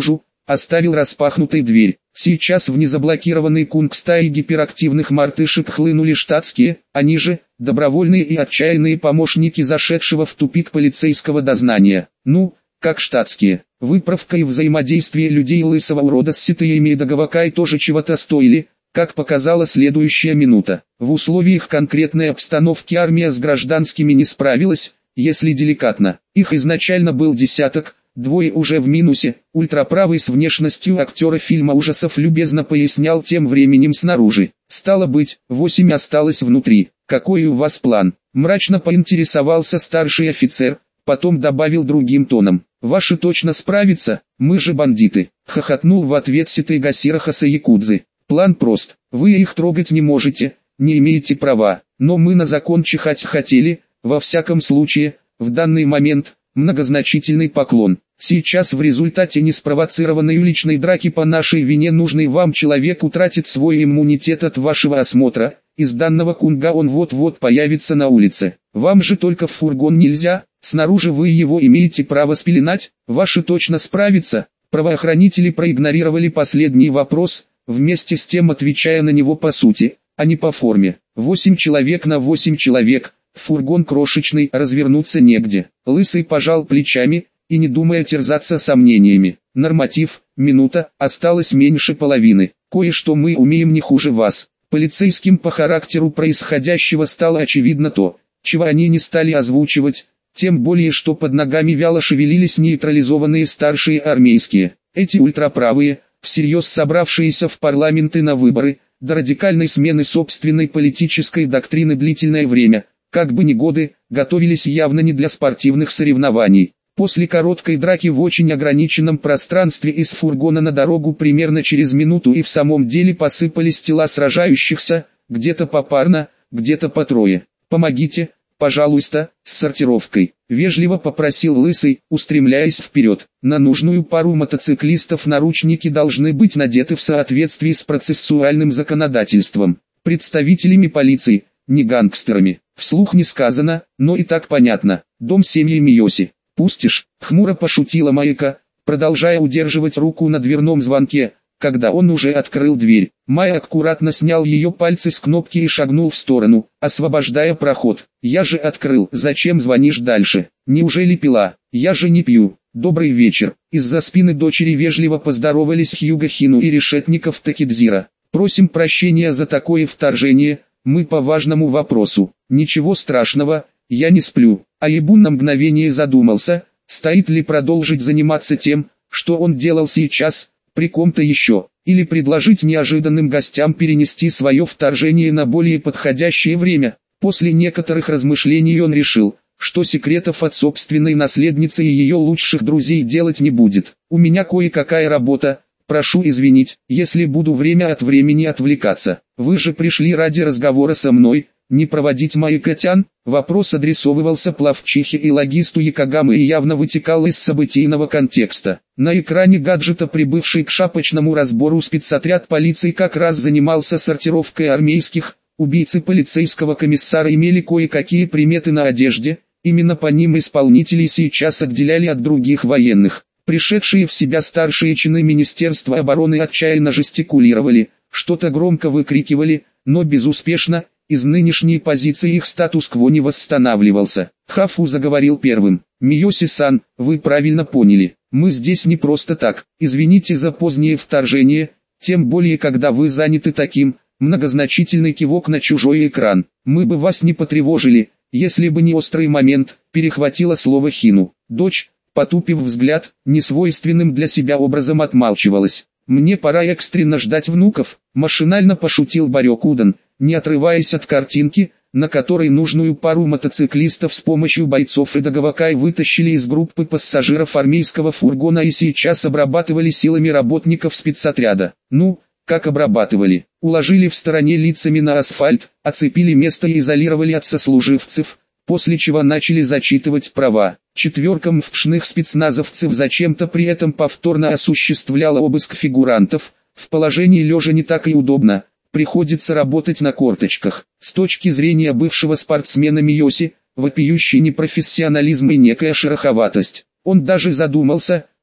оставил распахнутой дверь. Сейчас в незаблокированный кунг стаи гиперактивных мартышек хлынули штатские, они же, добровольные и отчаянные помощники зашедшего в тупик полицейского дознания. Ну, как штатские. Выправка и взаимодействие людей лысого урода с ситаями и Дагавакай тоже чего-то стоили, как показала следующая минута. В условиях конкретной обстановки армия с гражданскими не справилась, если деликатно. Их изначально был десяток, двое уже в минусе. Ультраправый с внешностью актера фильма ужасов любезно пояснял тем временем снаружи. Стало быть, 8 осталось внутри. Какой у вас план? Мрачно поинтересовался старший офицер, потом добавил другим тоном. Ваши точно справятся, мы же бандиты. Хохотнул в ответ Ситай Гасирахаса Якудзы. План прост. Вы их трогать не можете, не имеете права. Но мы на закон чихать хотели, во всяком случае, в данный момент, многозначительный поклон. Сейчас в результате неспровоцированной уличной драки по нашей вине нужный вам человек утратит свой иммунитет от вашего осмотра. Из данного кунга он вот-вот появится на улице. Вам же только в фургон нельзя, снаружи вы его имеете право спеленать, ваши точно справятся. Правоохранители проигнорировали последний вопрос, вместе с тем отвечая на него по сути, а не по форме. 8 человек на 8 человек, фургон крошечный, развернуться негде. Лысый пожал плечами, и не думая терзаться сомнениями. Норматив, минута, осталось меньше половины. Кое-что мы умеем не хуже вас. Полицейским по характеру происходящего стало очевидно то, чего они не стали озвучивать, тем более что под ногами вяло шевелились нейтрализованные старшие армейские. Эти ультраправые, всерьез собравшиеся в парламенты на выборы, до радикальной смены собственной политической доктрины длительное время, как бы ни годы, готовились явно не для спортивных соревнований. После короткой драки в очень ограниченном пространстве из фургона на дорогу примерно через минуту и в самом деле посыпались тела сражающихся, где-то попарно, где-то по трое. «Помогите, пожалуйста, с сортировкой», — вежливо попросил Лысый, устремляясь вперед. На нужную пару мотоциклистов наручники должны быть надеты в соответствии с процессуальным законодательством. Представителями полиции, не гангстерами. Вслух не сказано, но и так понятно. Дом семьи Миоси. «Пустишь?» — хмуро пошутила Майка, продолжая удерживать руку на дверном звонке, когда он уже открыл дверь. Майя аккуратно снял ее пальцы с кнопки и шагнул в сторону, освобождая проход. «Я же открыл, зачем звонишь дальше? Неужели пила? Я же не пью. Добрый вечер». Из-за спины дочери вежливо поздоровались Хьюго Хину и Решетников Такидзира. «Просим прощения за такое вторжение, мы по важному вопросу». «Ничего страшного, я не сплю». Аибун на мгновение задумался, стоит ли продолжить заниматься тем, что он делал сейчас, при ком-то еще, или предложить неожиданным гостям перенести свое вторжение на более подходящее время. После некоторых размышлений он решил, что секретов от собственной наследницы и ее лучших друзей делать не будет. «У меня кое-какая работа, прошу извинить, если буду время от времени отвлекаться. Вы же пришли ради разговора со мной, не проводить моих котян?» Вопрос адресовывался плавчихе и логисту Якогамы и явно вытекал из событийного контекста. На экране гаджета, прибывший к шапочному разбору спецотряд полиции, как раз занимался сортировкой армейских. Убийцы полицейского комиссара имели кое-какие приметы на одежде, именно по ним исполнителей сейчас отделяли от других военных. Пришедшие в себя старшие чины Министерства обороны отчаянно жестикулировали, что-то громко выкрикивали, но безуспешно. Из нынешней позиции их статус-кво не восстанавливался. Хафу заговорил первым. «Миоси-сан, вы правильно поняли. Мы здесь не просто так. Извините за позднее вторжение, тем более когда вы заняты таким». Многозначительный кивок на чужой экран. «Мы бы вас не потревожили, если бы не острый момент», перехватила слово Хину. Дочь, потупив взгляд, несвойственным для себя образом отмалчивалась. «Мне пора экстренно ждать внуков», машинально пошутил Барёкудан, не отрываясь от картинки, на которой нужную пару мотоциклистов с помощью бойцов и Дагавакай вытащили из группы пассажиров армейского фургона и сейчас обрабатывали силами работников спецотряда. Ну, как обрабатывали? Уложили в стороне лицами на асфальт, оцепили место и изолировали от сослуживцев, после чего начали зачитывать права. Четверкам впшных спецназовцев зачем-то при этом повторно осуществляла обыск фигурантов. В положении лежа не так и удобно, приходится работать на корточках. С точки зрения бывшего спортсмена Миоси, вопиющий непрофессионализм и некая шероховатость. Он даже задумался,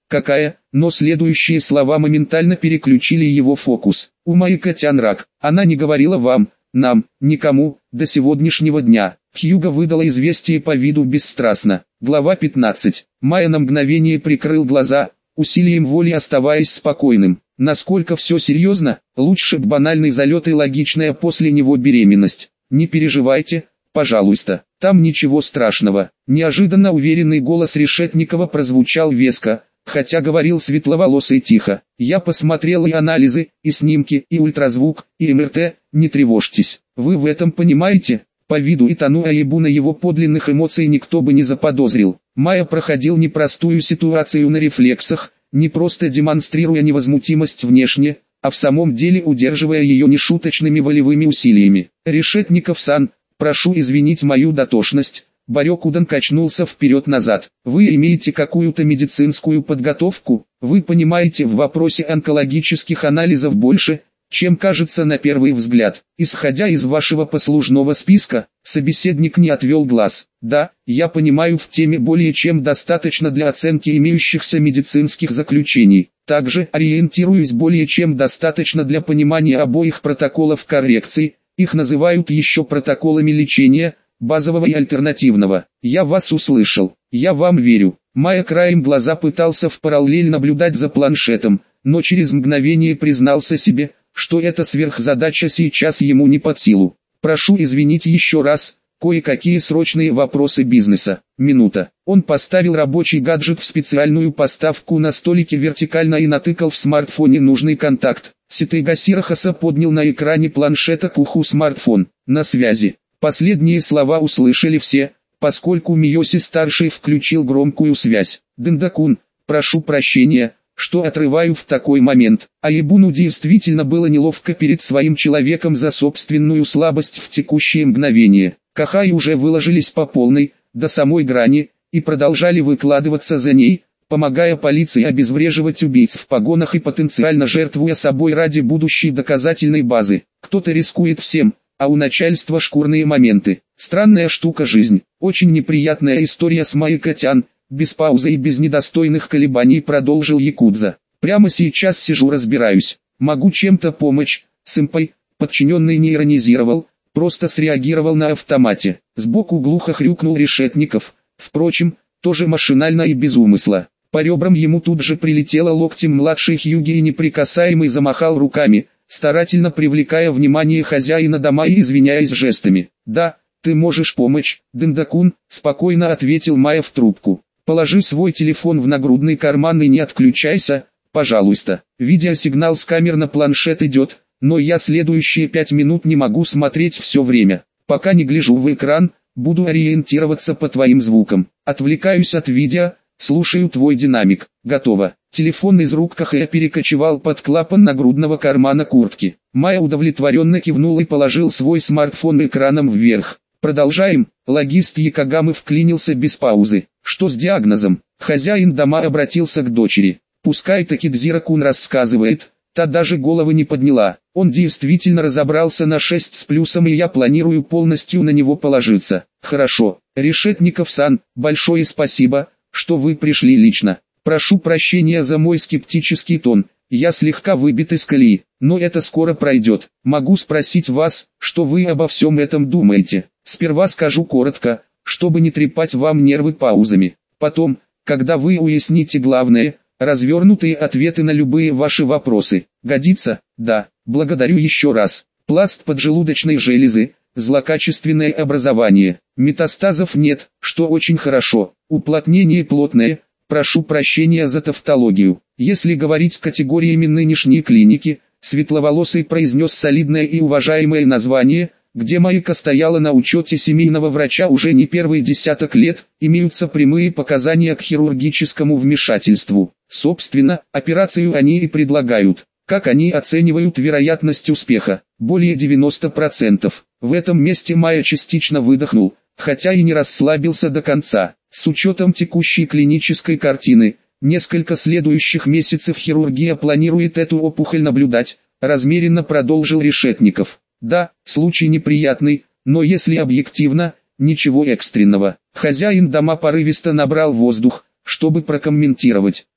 какая, но следующие слова моментально переключили его фокус. У Майи Котян рак, она не говорила вам, нам, никому, до сегодняшнего дня. Хьюго выдала известие по виду бесстрастно. Глава 15. Майя на мгновение прикрыл глаза, усилием воли оставаясь спокойным. Насколько все серьезно, лучше б банальный залет и логичная после него беременность. Не переживайте, пожалуйста, там ничего страшного. Неожиданно уверенный голос Решетникова прозвучал веско, хотя говорил светловолосый тихо. Я посмотрел и анализы, и снимки, и ультразвук, и МРТ, не тревожьтесь. Вы в этом понимаете? По виду и тону Аибуна его подлинных эмоций никто бы не заподозрил. Майя проходил непростую ситуацию на рефлексах, не просто демонстрируя невозмутимость внешне, а в самом деле удерживая ее нешуточными волевыми усилиями. Решетников-сан, прошу извинить мою дотошность. Барёкудан качнулся вперед-назад. Вы имеете какую-то медицинскую подготовку? Вы понимаете в вопросе онкологических анализов больше, чем кажется на первый взгляд. Исходя из вашего послужного списка, собеседник не отвел глаз. Да, я понимаю в теме более чем достаточно для оценки имеющихся медицинских заключений. Также ориентируюсь более чем достаточно для понимания обоих протоколов коррекции, их называют еще протоколами лечения, базового и альтернативного. Я вас услышал, я вам верю. Майя краем глаза пытался в параллель наблюдать за планшетом, но через мгновение признался себе, что эта сверхзадача сейчас ему не под силу. Прошу извинить еще раз, кое-какие срочные вопросы бизнеса. Минута. Он поставил рабочий гаджет в специальную поставку на столике вертикально и натыкал в смартфоне нужный контакт. Ситыга Сирахаса поднял на экране планшета к уху смартфон. На связи. Последние слова услышали все, поскольку Миоси-старший включил громкую связь. Дэндакун, прошу прощения, что отрываю в такой момент. Аибуну действительно было неловко перед своим человеком за собственную слабость в текущее мгновение. Кахаи уже выложились по полной, до самой грани, и продолжали выкладываться за ней, помогая полиции обезвреживать убийц в погонах и потенциально жертвуя собой ради будущей доказательной базы. Кто-то рискует всем, а у начальства шкурные моменты. Странная штука жизнь, очень неприятная история с Майей Котян. Без паузы и без недостойных колебаний продолжил якудза. Прямо сейчас сижу разбираюсь. Могу чем-то помочь, сэмпай. Подчиненный не иронизировал, просто среагировал на автомате. Сбоку глухо хрюкнул Решетников. Впрочем, тоже машинально и без умысла. По ребрам ему тут же прилетело локтем младший Хьюги и неприкасаемый замахал руками, старательно привлекая внимание хозяина дома и извиняясь жестами. «Да, ты можешь помочь, Дэндакун», спокойно ответил Майя в трубку. «Положи свой телефон в нагрудный карман и не отключайся, пожалуйста. Видеосигнал с камер на планшет идет, но я следующие 5 минут не могу смотреть все время. Пока не гляжу в экран, буду ориентироваться по твоим звукам. Отвлекаюсь от видео, слушаю твой динамик. Готово». Телефон из рук Кахая перекочевал под клапан нагрудного кармана куртки. Майя удовлетворенно кивнул и положил свой смартфон экраном вверх. «Продолжаем». Логист Якогамы вклинился без паузы. «Что с диагнозом?» Хозяин дома обратился к дочери. «Пускай Такидзира-кун рассказывает». Та даже головы не подняла. «Он действительно разобрался на 6 с плюсом, и я планирую полностью на него положиться». «Хорошо. Решетников-сан, большое спасибо, что вы пришли лично. Прошу прощения за мой скептический тон. Я слегка выбит из колеи, но это скоро пройдет. Могу спросить вас, что вы обо всем этом думаете?» «Сперва скажу коротко, чтобы не трепать вам нервы паузами. Потом, когда вы уясните главное, развернутые ответы на любые ваши вопросы. Годится?» «Да, благодарю еще раз. Пласт поджелудочной железы, злокачественное образование. Метастазов нет, что очень хорошо. Уплотнение плотное, прошу прощения за тавтологию. Если говорить категориями нынешней клиники», светловолосый произнес солидное и уважаемое название, где Майка стояла на учете семейного врача уже не первый десяток лет, имеются прямые показания к хирургическому вмешательству. Собственно, операцию они и предлагают. Как они оценивают вероятность успеха? Более 90%. В этом месте Майя частично выдохнул, хотя и не расслабился до конца. С учетом текущей клинической картины, несколько следующих месяцев хирургия планирует эту опухоль наблюдать, размеренно продолжил Решетников. «Да, случай неприятный, но если объективно, ничего экстренного». Хозяин дома порывисто набрал воздух, чтобы прокомментировать.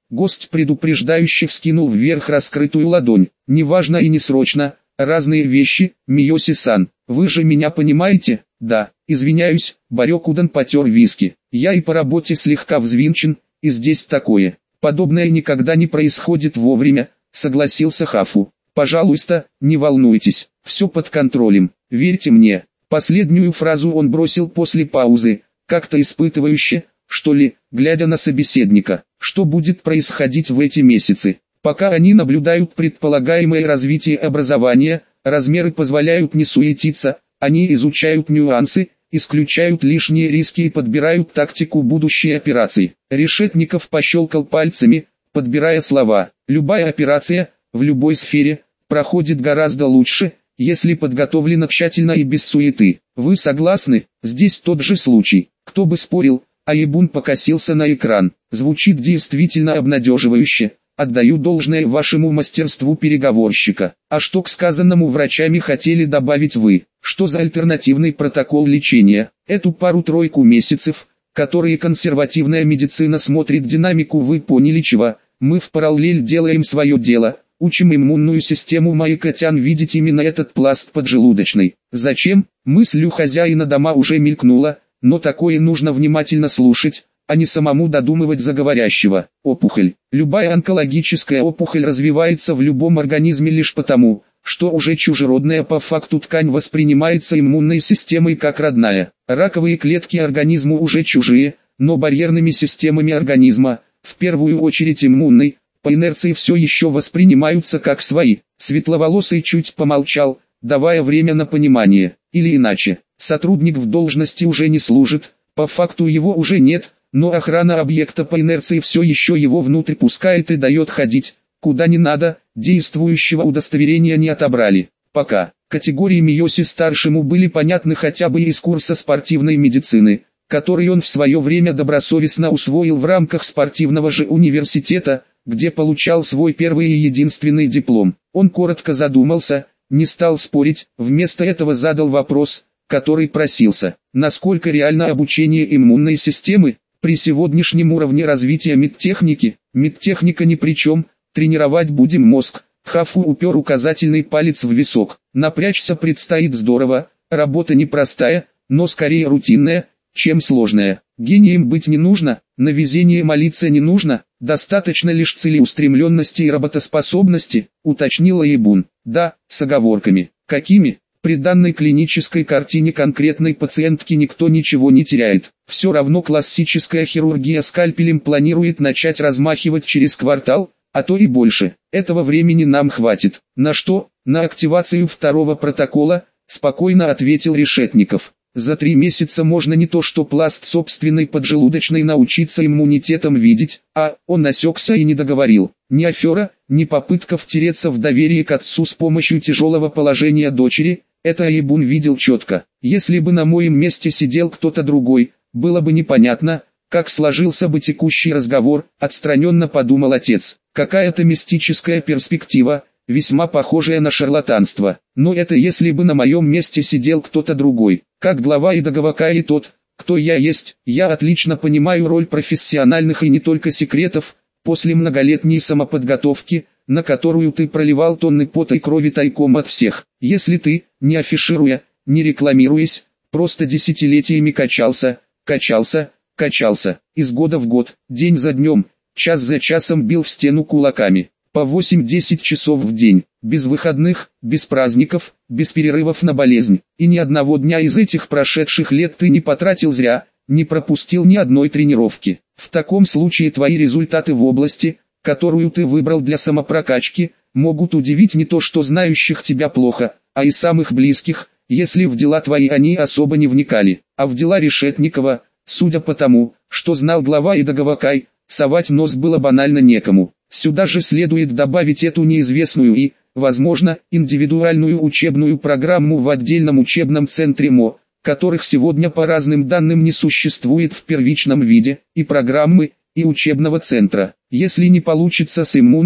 Гость предупреждающе вскинул вверх раскрытую ладонь. «Неважно и не срочно, разные вещи, Миоси-сан. Вы же меня понимаете?» «Да, извиняюсь», Барёкудан потер виски. «Я и по работе слегка взвинчен, и здесь такое. Подобное никогда не происходит вовремя», согласился Хафу. «Пожалуйста, не волнуйтесь, все под контролем, верьте мне». Последнюю фразу он бросил после паузы, как-то испытывающе, что ли, глядя на собеседника. Что будет происходить в эти месяцы? Пока они наблюдают предполагаемое развитие образования, размеры позволяют не суетиться, они изучают нюансы, исключают лишние риски и подбирают тактику будущей операции. Решетников пощелкал пальцами, подбирая слова. Любая операция, в любой сфере, проходит гораздо лучше, если подготовлена тщательно и без суеты. Вы согласны? Здесь тот же случай. Кто бы спорил, Аибун покосился на экран. Звучит действительно обнадеживающе. Отдаю должное вашему мастерству переговорщика. А что к сказанному врачами хотели добавить вы? Что за альтернативный протокол лечения? Эту пару-тройку месяцев, которые консервативная медицина смотрит динамику, вы поняли чего? Мы в параллель делаем свое дело. Учим иммунную систему маякотян видеть именно этот пласт поджелудочной. Зачем? Мысль у хозяина дома уже мелькнула, но такое нужно внимательно слушать, а не самому додумывать за говорящего. Опухоль. Любая онкологическая опухоль развивается в любом организме лишь потому, что уже чужеродная по факту ткань воспринимается иммунной системой как родная. Раковые клетки организму уже чужие, но барьерными системами организма, в первую очередь иммунной, по инерции все еще воспринимаются как свои. Светловолосый чуть помолчал, давая время на понимание. Или иначе, сотрудник в должности уже не служит, по факту его уже нет, но охрана объекта по инерции все еще его внутрь пускает и дает ходить, куда не надо, действующего удостоверения не отобрали. Пока. Категории Миоси старшему были понятны хотя бы из курса спортивной медицины, который он в свое время добросовестно усвоил в рамках спортивного же университета, где получал свой первый и единственный диплом. Он коротко задумался, не стал спорить, вместо этого задал вопрос, который просился. Насколько реально обучение иммунной системы? При сегодняшнем уровне развития медтехники, медтехника ни при чем, тренировать будем мозг. Хафу упер указательный палец в висок. Напрячься предстоит здорово, работа непростая, но скорее рутинная, чем сложная. Гением быть не нужно, на везение молиться не нужно, достаточно лишь целеустремленности и работоспособности, уточнила Аибун. Да, с оговорками. Какими? При данной клинической картине конкретной пациентки никто ничего не теряет. Все равно классическая хирургия скальпелем планирует начать размахивать через квартал, а то и больше. Этого времени нам хватит. На что? На активацию второго протокола, спокойно ответил Решетников. За 3 месяца можно не то что пласт собственной поджелудочной научиться иммунитетом видеть, он осекся и не договорил. Ни афера, ни попытка втереться в доверие к отцу с помощью тяжелого положения дочери, это Аибун видел четко. Если бы на моем месте сидел кто-то другой, было бы непонятно, как сложился бы текущий разговор, отстраненно подумал отец. Какая-то мистическая перспектива, весьма похожая на шарлатанство. Но это если бы на моем месте сидел кто-то другой. Как глава и Идагавака и тот, кто я есть, я отлично понимаю роль профессиональных и не только секретов, после многолетней самоподготовки, на которую ты проливал тонны пота и крови тайком от всех. Если ты, не афишируя, не рекламируясь, просто десятилетиями качался, из года в год, день за днем, час за часом бил в стену кулаками, по 8-10 часов в день, без выходных, без праздников, без перерывов на болезнь, и ни одного дня из этих прошедших лет ты не потратил зря, не пропустил ни одной тренировки. В таком случае твои результаты в области, которую ты выбрал для самопрокачки, могут удивить не то что знающих тебя плохо, а и самых близких, если в дела твои они особо не вникали, а в дела Решетникова, судя по тому, что знал глава Идагавакай, совать нос было банально некому. Сюда же следует добавить эту неизвестную и, возможно, индивидуальную учебную программу в отдельном учебном центре МО, которых сегодня по разным данным не существует в первичном виде, и программы, и учебного центра. Если не получится с иммункой,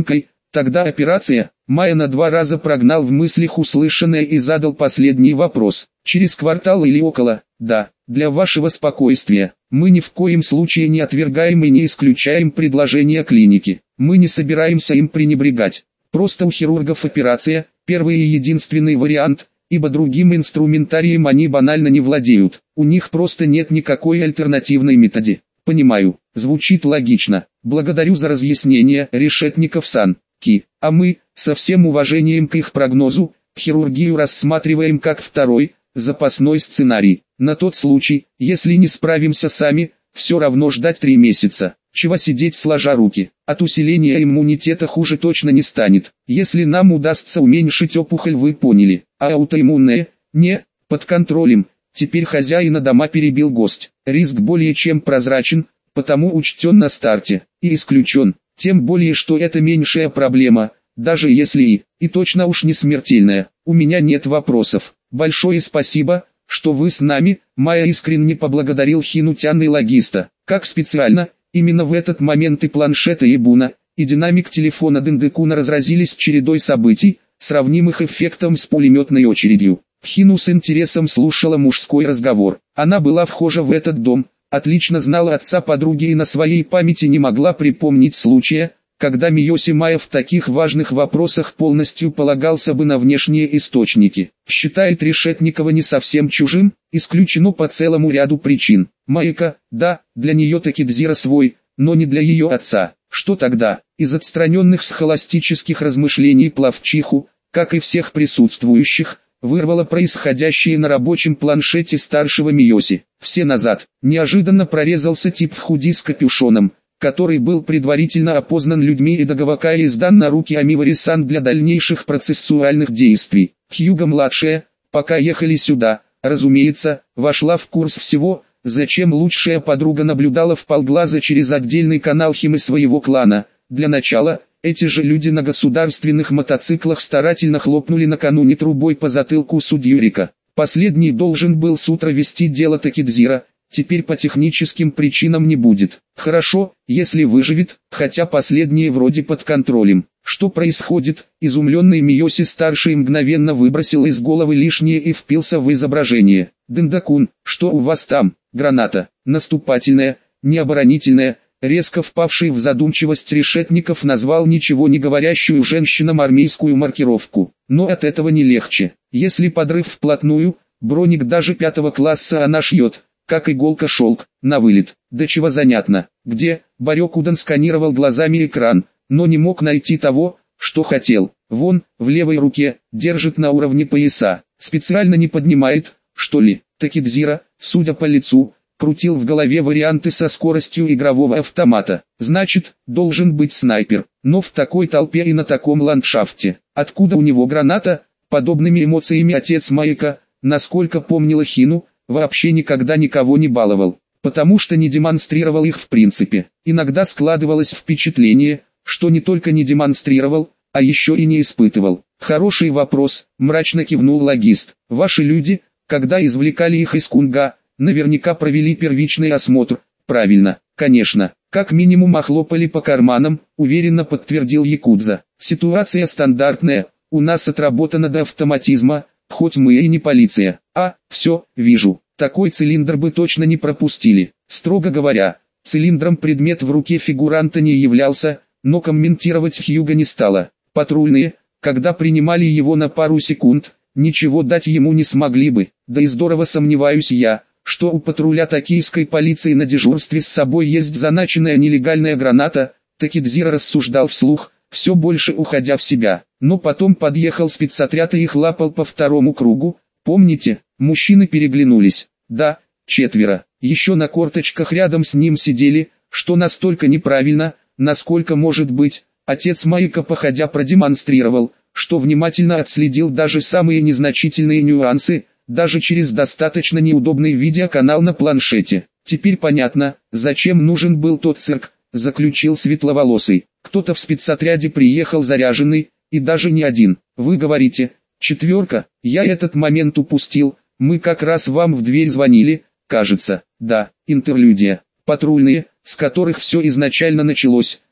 Тогда операция. Майя на 2 раза прогнал в мыслях услышанное и задал последний вопрос. Через квартал или около? Да, для вашего спокойствия. Мы ни в коем случае не отвергаем и не исключаем предложения клиники. Мы не собираемся им пренебрегать. Просто у хирургов операция – первый и единственный вариант, ибо другим инструментарием они банально не владеют. У них просто нет никакой альтернативной методи. Понимаю, звучит логично. Благодарю за разъяснение, Решетников-сан. А мы, со всем уважением к их прогнозу, хирургию рассматриваем как второй, запасной сценарий. На тот случай, если не справимся сами, все равно ждать 3 месяца. Чего сидеть сложа руки? От усиления иммунитета хуже точно не станет. Если нам удастся уменьшить опухоль, вы поняли. А аутоиммунная? Не, под контролем. Теперь хозяина дома перебил гость. Риск более чем прозрачен, потому учтен на старте. И исключен. Тем более, что это меньшая проблема, даже если и точно уж не смертельная. У меня нет вопросов. Большое спасибо, что вы с нами. Майя искренне поблагодарил Хинутян и логиста. Как специально, именно в этот момент и планшета Ибуна, и динамик телефона Дендекуна разразились чередой событий, сравнимых эффектом с пулеметной очередью. Хину с интересом слушала мужской разговор. Она была вхожа в этот дом, отлично знала отца подруги и на своей памяти не могла припомнить случая, когда Миоси Майя в таких важных вопросах полностью полагался бы на внешние источники. Считает Решетникова не совсем чужим, исключено по целому ряду причин. Майка, да, для нее Такидзира свой, но не для ее отца. Что тогда? Из отстраненных схоластических размышлений пловчиху, как и всех присутствующих, вырвало происходящее на рабочем планшете старшего Миоси. Все назад. Неожиданно прорезался тип в худи с капюшоном, который был предварительно опознан людьми и Дагавака и сдан на руки Амивари-сан для дальнейших процессуальных действий. Хьюга-младшая, пока ехали сюда, разумеется, вошла в курс всего, зачем лучшая подруга наблюдала вполглаза через отдельный канал Химы своего клана. Для начала, эти же люди на государственных мотоциклах старательно хлопнули накануне трубой по затылку судью Рика. Последний должен был с утра вести дело Такидзира, теперь по техническим причинам не будет. Хорошо, если выживет, хотя последние вроде под контролем. Что происходит? Изумленный Миоси-старший мгновенно выбросил из головы лишнее и впился в изображение. Дендакун, что у вас там? Граната. Наступательная, не оборонительная. Резко впавший в задумчивость Решетников назвал ничего не говорящую женщинам армейскую маркировку. Но от этого не легче. Если подрыв вплотную, броник даже 5 класса она шьет, как иголка шелк, на вылет. Да чего занятно. Где? Барёкудан сканировал глазами экран, но не мог найти того, что хотел. Вон, в левой руке, держит на уровне пояса. Специально не поднимает, что ли? Такидзира, судя по лицу, крутил в голове варианты со скоростью игрового автомата. Значит, должен быть снайпер. Но в такой толпе и на таком ландшафте. Откуда у него граната? Подобными эмоциями отец Майка, насколько помнила Хину, вообще никогда никого не баловал. Потому что не демонстрировал их в принципе. Иногда складывалось впечатление, что не только не демонстрировал, а еще и не испытывал. Хороший вопрос, мрачно кивнул логист. Ваши люди, когда извлекали их из кунга, наверняка провели первичный осмотр. Правильно, конечно. Как минимум охлопали по карманам, уверенно подтвердил якудза. Ситуация стандартная, у нас отработано до автоматизма, хоть мы и не полиция. Все, вижу. Такой цилиндр бы точно не пропустили. Строго говоря, цилиндром предмет в руке фигуранта не являлся, но комментировать Хьюга не стала. Патрульные, когда принимали его на пару секунд, ничего дать ему не смогли бы. Да и здорово сомневаюсь я, что у патруля токийской полиции на дежурстве с собой есть заначенная нелегальная граната. Такидзира рассуждал вслух, все больше уходя в себя. Но потом подъехал спецотряд и их лапал по второму кругу. Помните, мужчины переглянулись. Да, 4. Еще на корточках рядом с ним сидели, что настолько неправильно, насколько может быть. Отец Майка походя продемонстрировал, что внимательно отследил даже самые незначительные нюансы, даже через достаточно неудобный видеоканал на планшете. Теперь понятно, зачем нужен был тот цирк, заключил светловолосый. Кто-то в спецотряде приехал заряженный, и даже не один. Вы говорите, 4, я этот момент упустил, мы как раз вам в дверь звонили, кажется. Да, интерлюдия. Патрульные, с которых все изначально началось,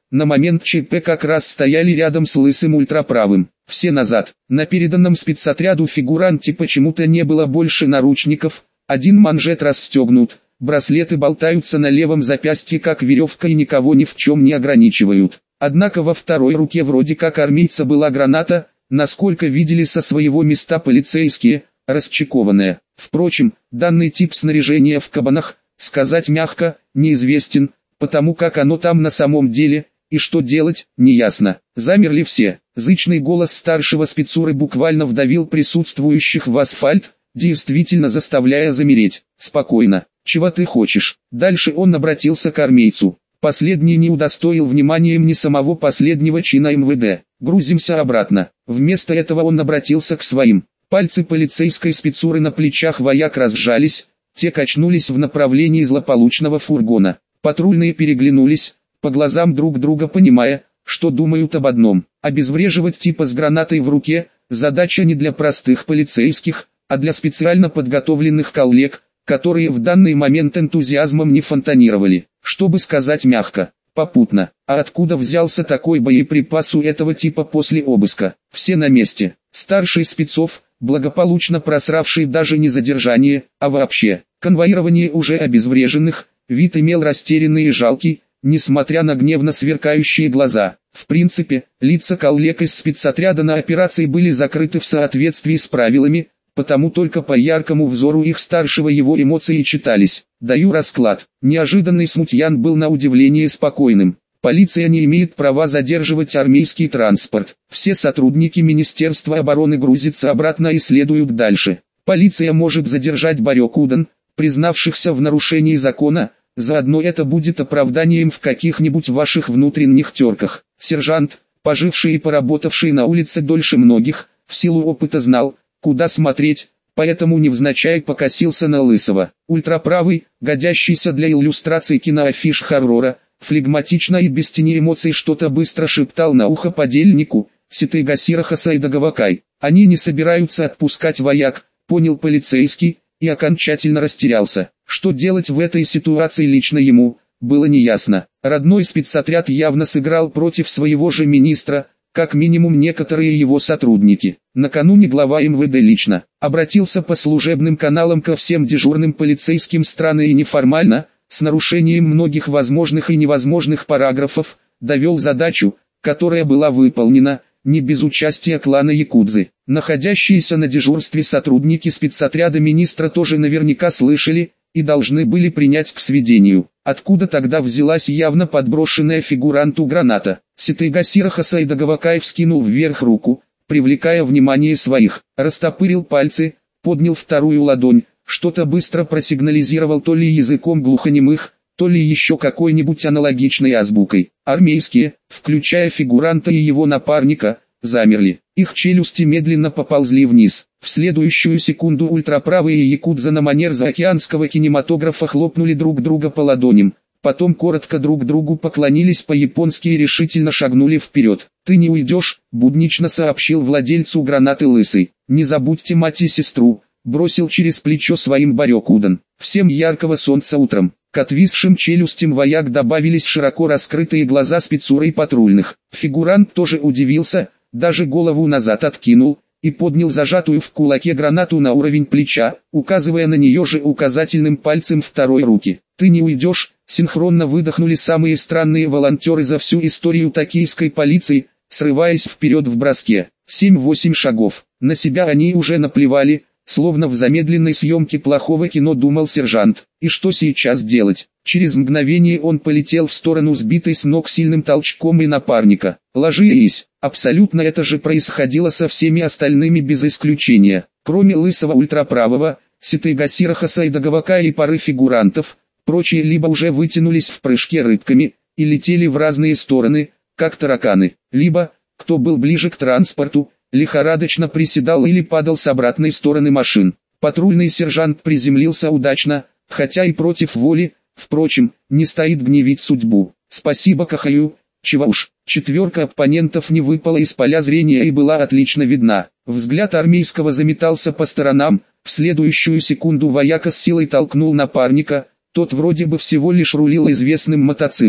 На момент ЧП как раз стояли рядом с лысым ультраправым. Все назад. На переданном спецотряду фигуранте почему-то не было больше наручников, один манжет расстегнут, браслеты болтаются на левом запястье как веревка и никого ни в чем не ограничивают. Однако во второй руке вроде как армейца была граната, насколько видели со своего места полицейские, расчекованная. Впрочем, данный тип снаряжения в кабанах, сказать мягко, неизвестен, потому как оно там на самом деле, и что делать, неясно. Замерли все. Зычный голос старшего спецуры буквально вдавил присутствующих в асфальт, действительно заставляя замереть. Спокойно. Чего ты хочешь? Дальше он обратился к армейцу. Последний не удостоил вниманием ни самого последнего чина МВД. Грузимся обратно. Вместо этого он обратился к своим. Пальцы полицейской спецуры на плечах вояк разжались, те качнулись в направлении злополучного фургона. Патрульные переглянулись, по глазам друг друга понимая, что думают об одном. Обезвреживать типа с гранатой в руке – задача не для простых полицейских, а для специально подготовленных коллег, которые в данный момент энтузиазмом не фонтанировали. Чтобы сказать мягко, попутно. А откуда взялся такой боеприпас у этого типа после обыска? Все на месте. Старший спецов, благополучно просравший даже не задержание, а вообще, конвоирование уже обезвреженных, вид имел растерянный и жалкий, несмотря на гневно сверкающие глаза. В принципе, лица коллег из спецотряда на операции были закрыты в соответствии с правилами, потому только по яркому взору их старшего его эмоции читались. Даю расклад. Неожиданный смутьян был на удивление спокойным. Полиция не имеет права задерживать армейский транспорт. Все сотрудники Министерства обороны грузятся обратно и следуют дальше. Полиция может задержать барёкудан, признавшихся в нарушении закона, заодно это будет оправданием в каких-нибудь ваших внутренних терках. Сержант, поживший и поработавший на улице дольше многих, в силу опыта знал, куда смотреть, поэтому невзначай покосился на Лысого. Ультраправый, годящийся для иллюстрации киноафиш хоррора, флегматично и без тени эмоций что-то быстро шептал на ухо подельнику, Ситыгасираха Сайдагавакай. Они не собираются отпускать вояк, понял полицейский, и окончательно растерялся. Что делать в этой ситуации лично ему, было неясно. Родной спецотряд явно сыграл против своего же министра, как минимум некоторые его сотрудники. Накануне глава МВД лично обратился по служебным каналам ко всем дежурным полицейским страны и неформально, с нарушением многих возможных и невозможных параграфов, довел задачу, которая была выполнена, не без участия клана Якудзы. Находящиеся на дежурстве сотрудники спецотряда министра тоже наверняка слышали, и должны были принять к сведению, откуда тогда взялась явно подброшенная фигуранту граната. Ситыгасираха Сайдагавакай вскинул вверх руку, привлекая внимание своих, растопырил пальцы, поднял вторую ладонь, что-то быстро просигнализировал то ли языком глухонемых, то ли еще какой-нибудь аналогичной азбукой. Армейские, включая фигуранта и его напарника, замерли. Их челюсти медленно поползли вниз. В следующую секунду ультраправые якудза на манер заокеанского кинематографа хлопнули друг друга по ладоням. Потом коротко друг другу поклонились по-японски и решительно шагнули вперед. «Ты не уйдешь», — буднично сообщил владельцу гранаты Лысый. «Не забудьте мать и сестру», — бросил через плечо своим барёкудан. «Всем яркого солнца утром». К отвисшим челюстям вояк добавились широко раскрытые глаза спецуры и патрульных. Фигурант тоже удивился, даже голову назад откинул, и поднял зажатую в кулаке гранату на уровень плеча, указывая на нее же указательным пальцем второй руки. «Ты не уйдешь», — синхронно выдохнули самые странные волонтеры за всю историю токийской полиции, срываясь вперед в броске. 7-8 шагов. На себя они уже наплевали, словно в замедленной съемке плохого кино думал сержант. И что сейчас делать? Через мгновение он полетел в сторону сбитой с ног сильным толчком и напарника. «Ложись!» Абсолютно это же происходило со всеми остальными без исключения. Кроме лысого ультраправого, Ситыгасираха Сайдагавакая и пары фигурантов, прочие либо уже вытянулись в прыжке рыбками, и летели в разные стороны, как тараканы, либо, кто был ближе к транспорту, лихорадочно приседал или падал с обратной стороны машин. Патрульный сержант приземлился удачно, хотя и против воли, впрочем, не стоит гневить судьбу. «Спасибо, Кахаю, чего уж». Четверка оппонентов не выпала из поля зрения и была отлично видна. Взгляд армейского заметался по сторонам, в следующую секунду вояка с силой толкнул напарника, тот вроде бы всего лишь рулил известным мотоциклом.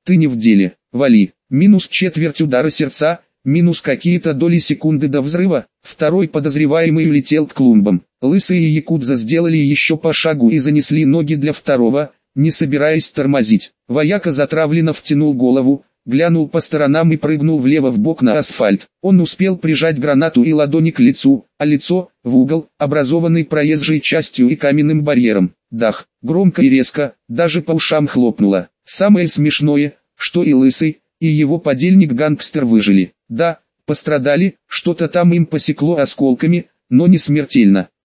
ты не в деле, вали. Минус четверть удара сердца, минус какие-то доли секунды до взрыва. Второй подозреваемый улетел к клумбам. Лысый и якудза сделали еще по шагу и занесли ноги для второго, не собираясь тормозить. Вояка затравленно втянул голову, глянул по сторонам и прыгнул влево вбок на асфальт. Он успел прижать гранату и ладони к лицу, а лицо – в угол, образованный проезжей частью и каменным барьером. Дах, громко и резко, даже по ушам хлопнуло. Самое смешное, что и Лысый, и его подельник-гангстер выжили. Да, пострадали, что-то там им посекло осколками, но не смертельно.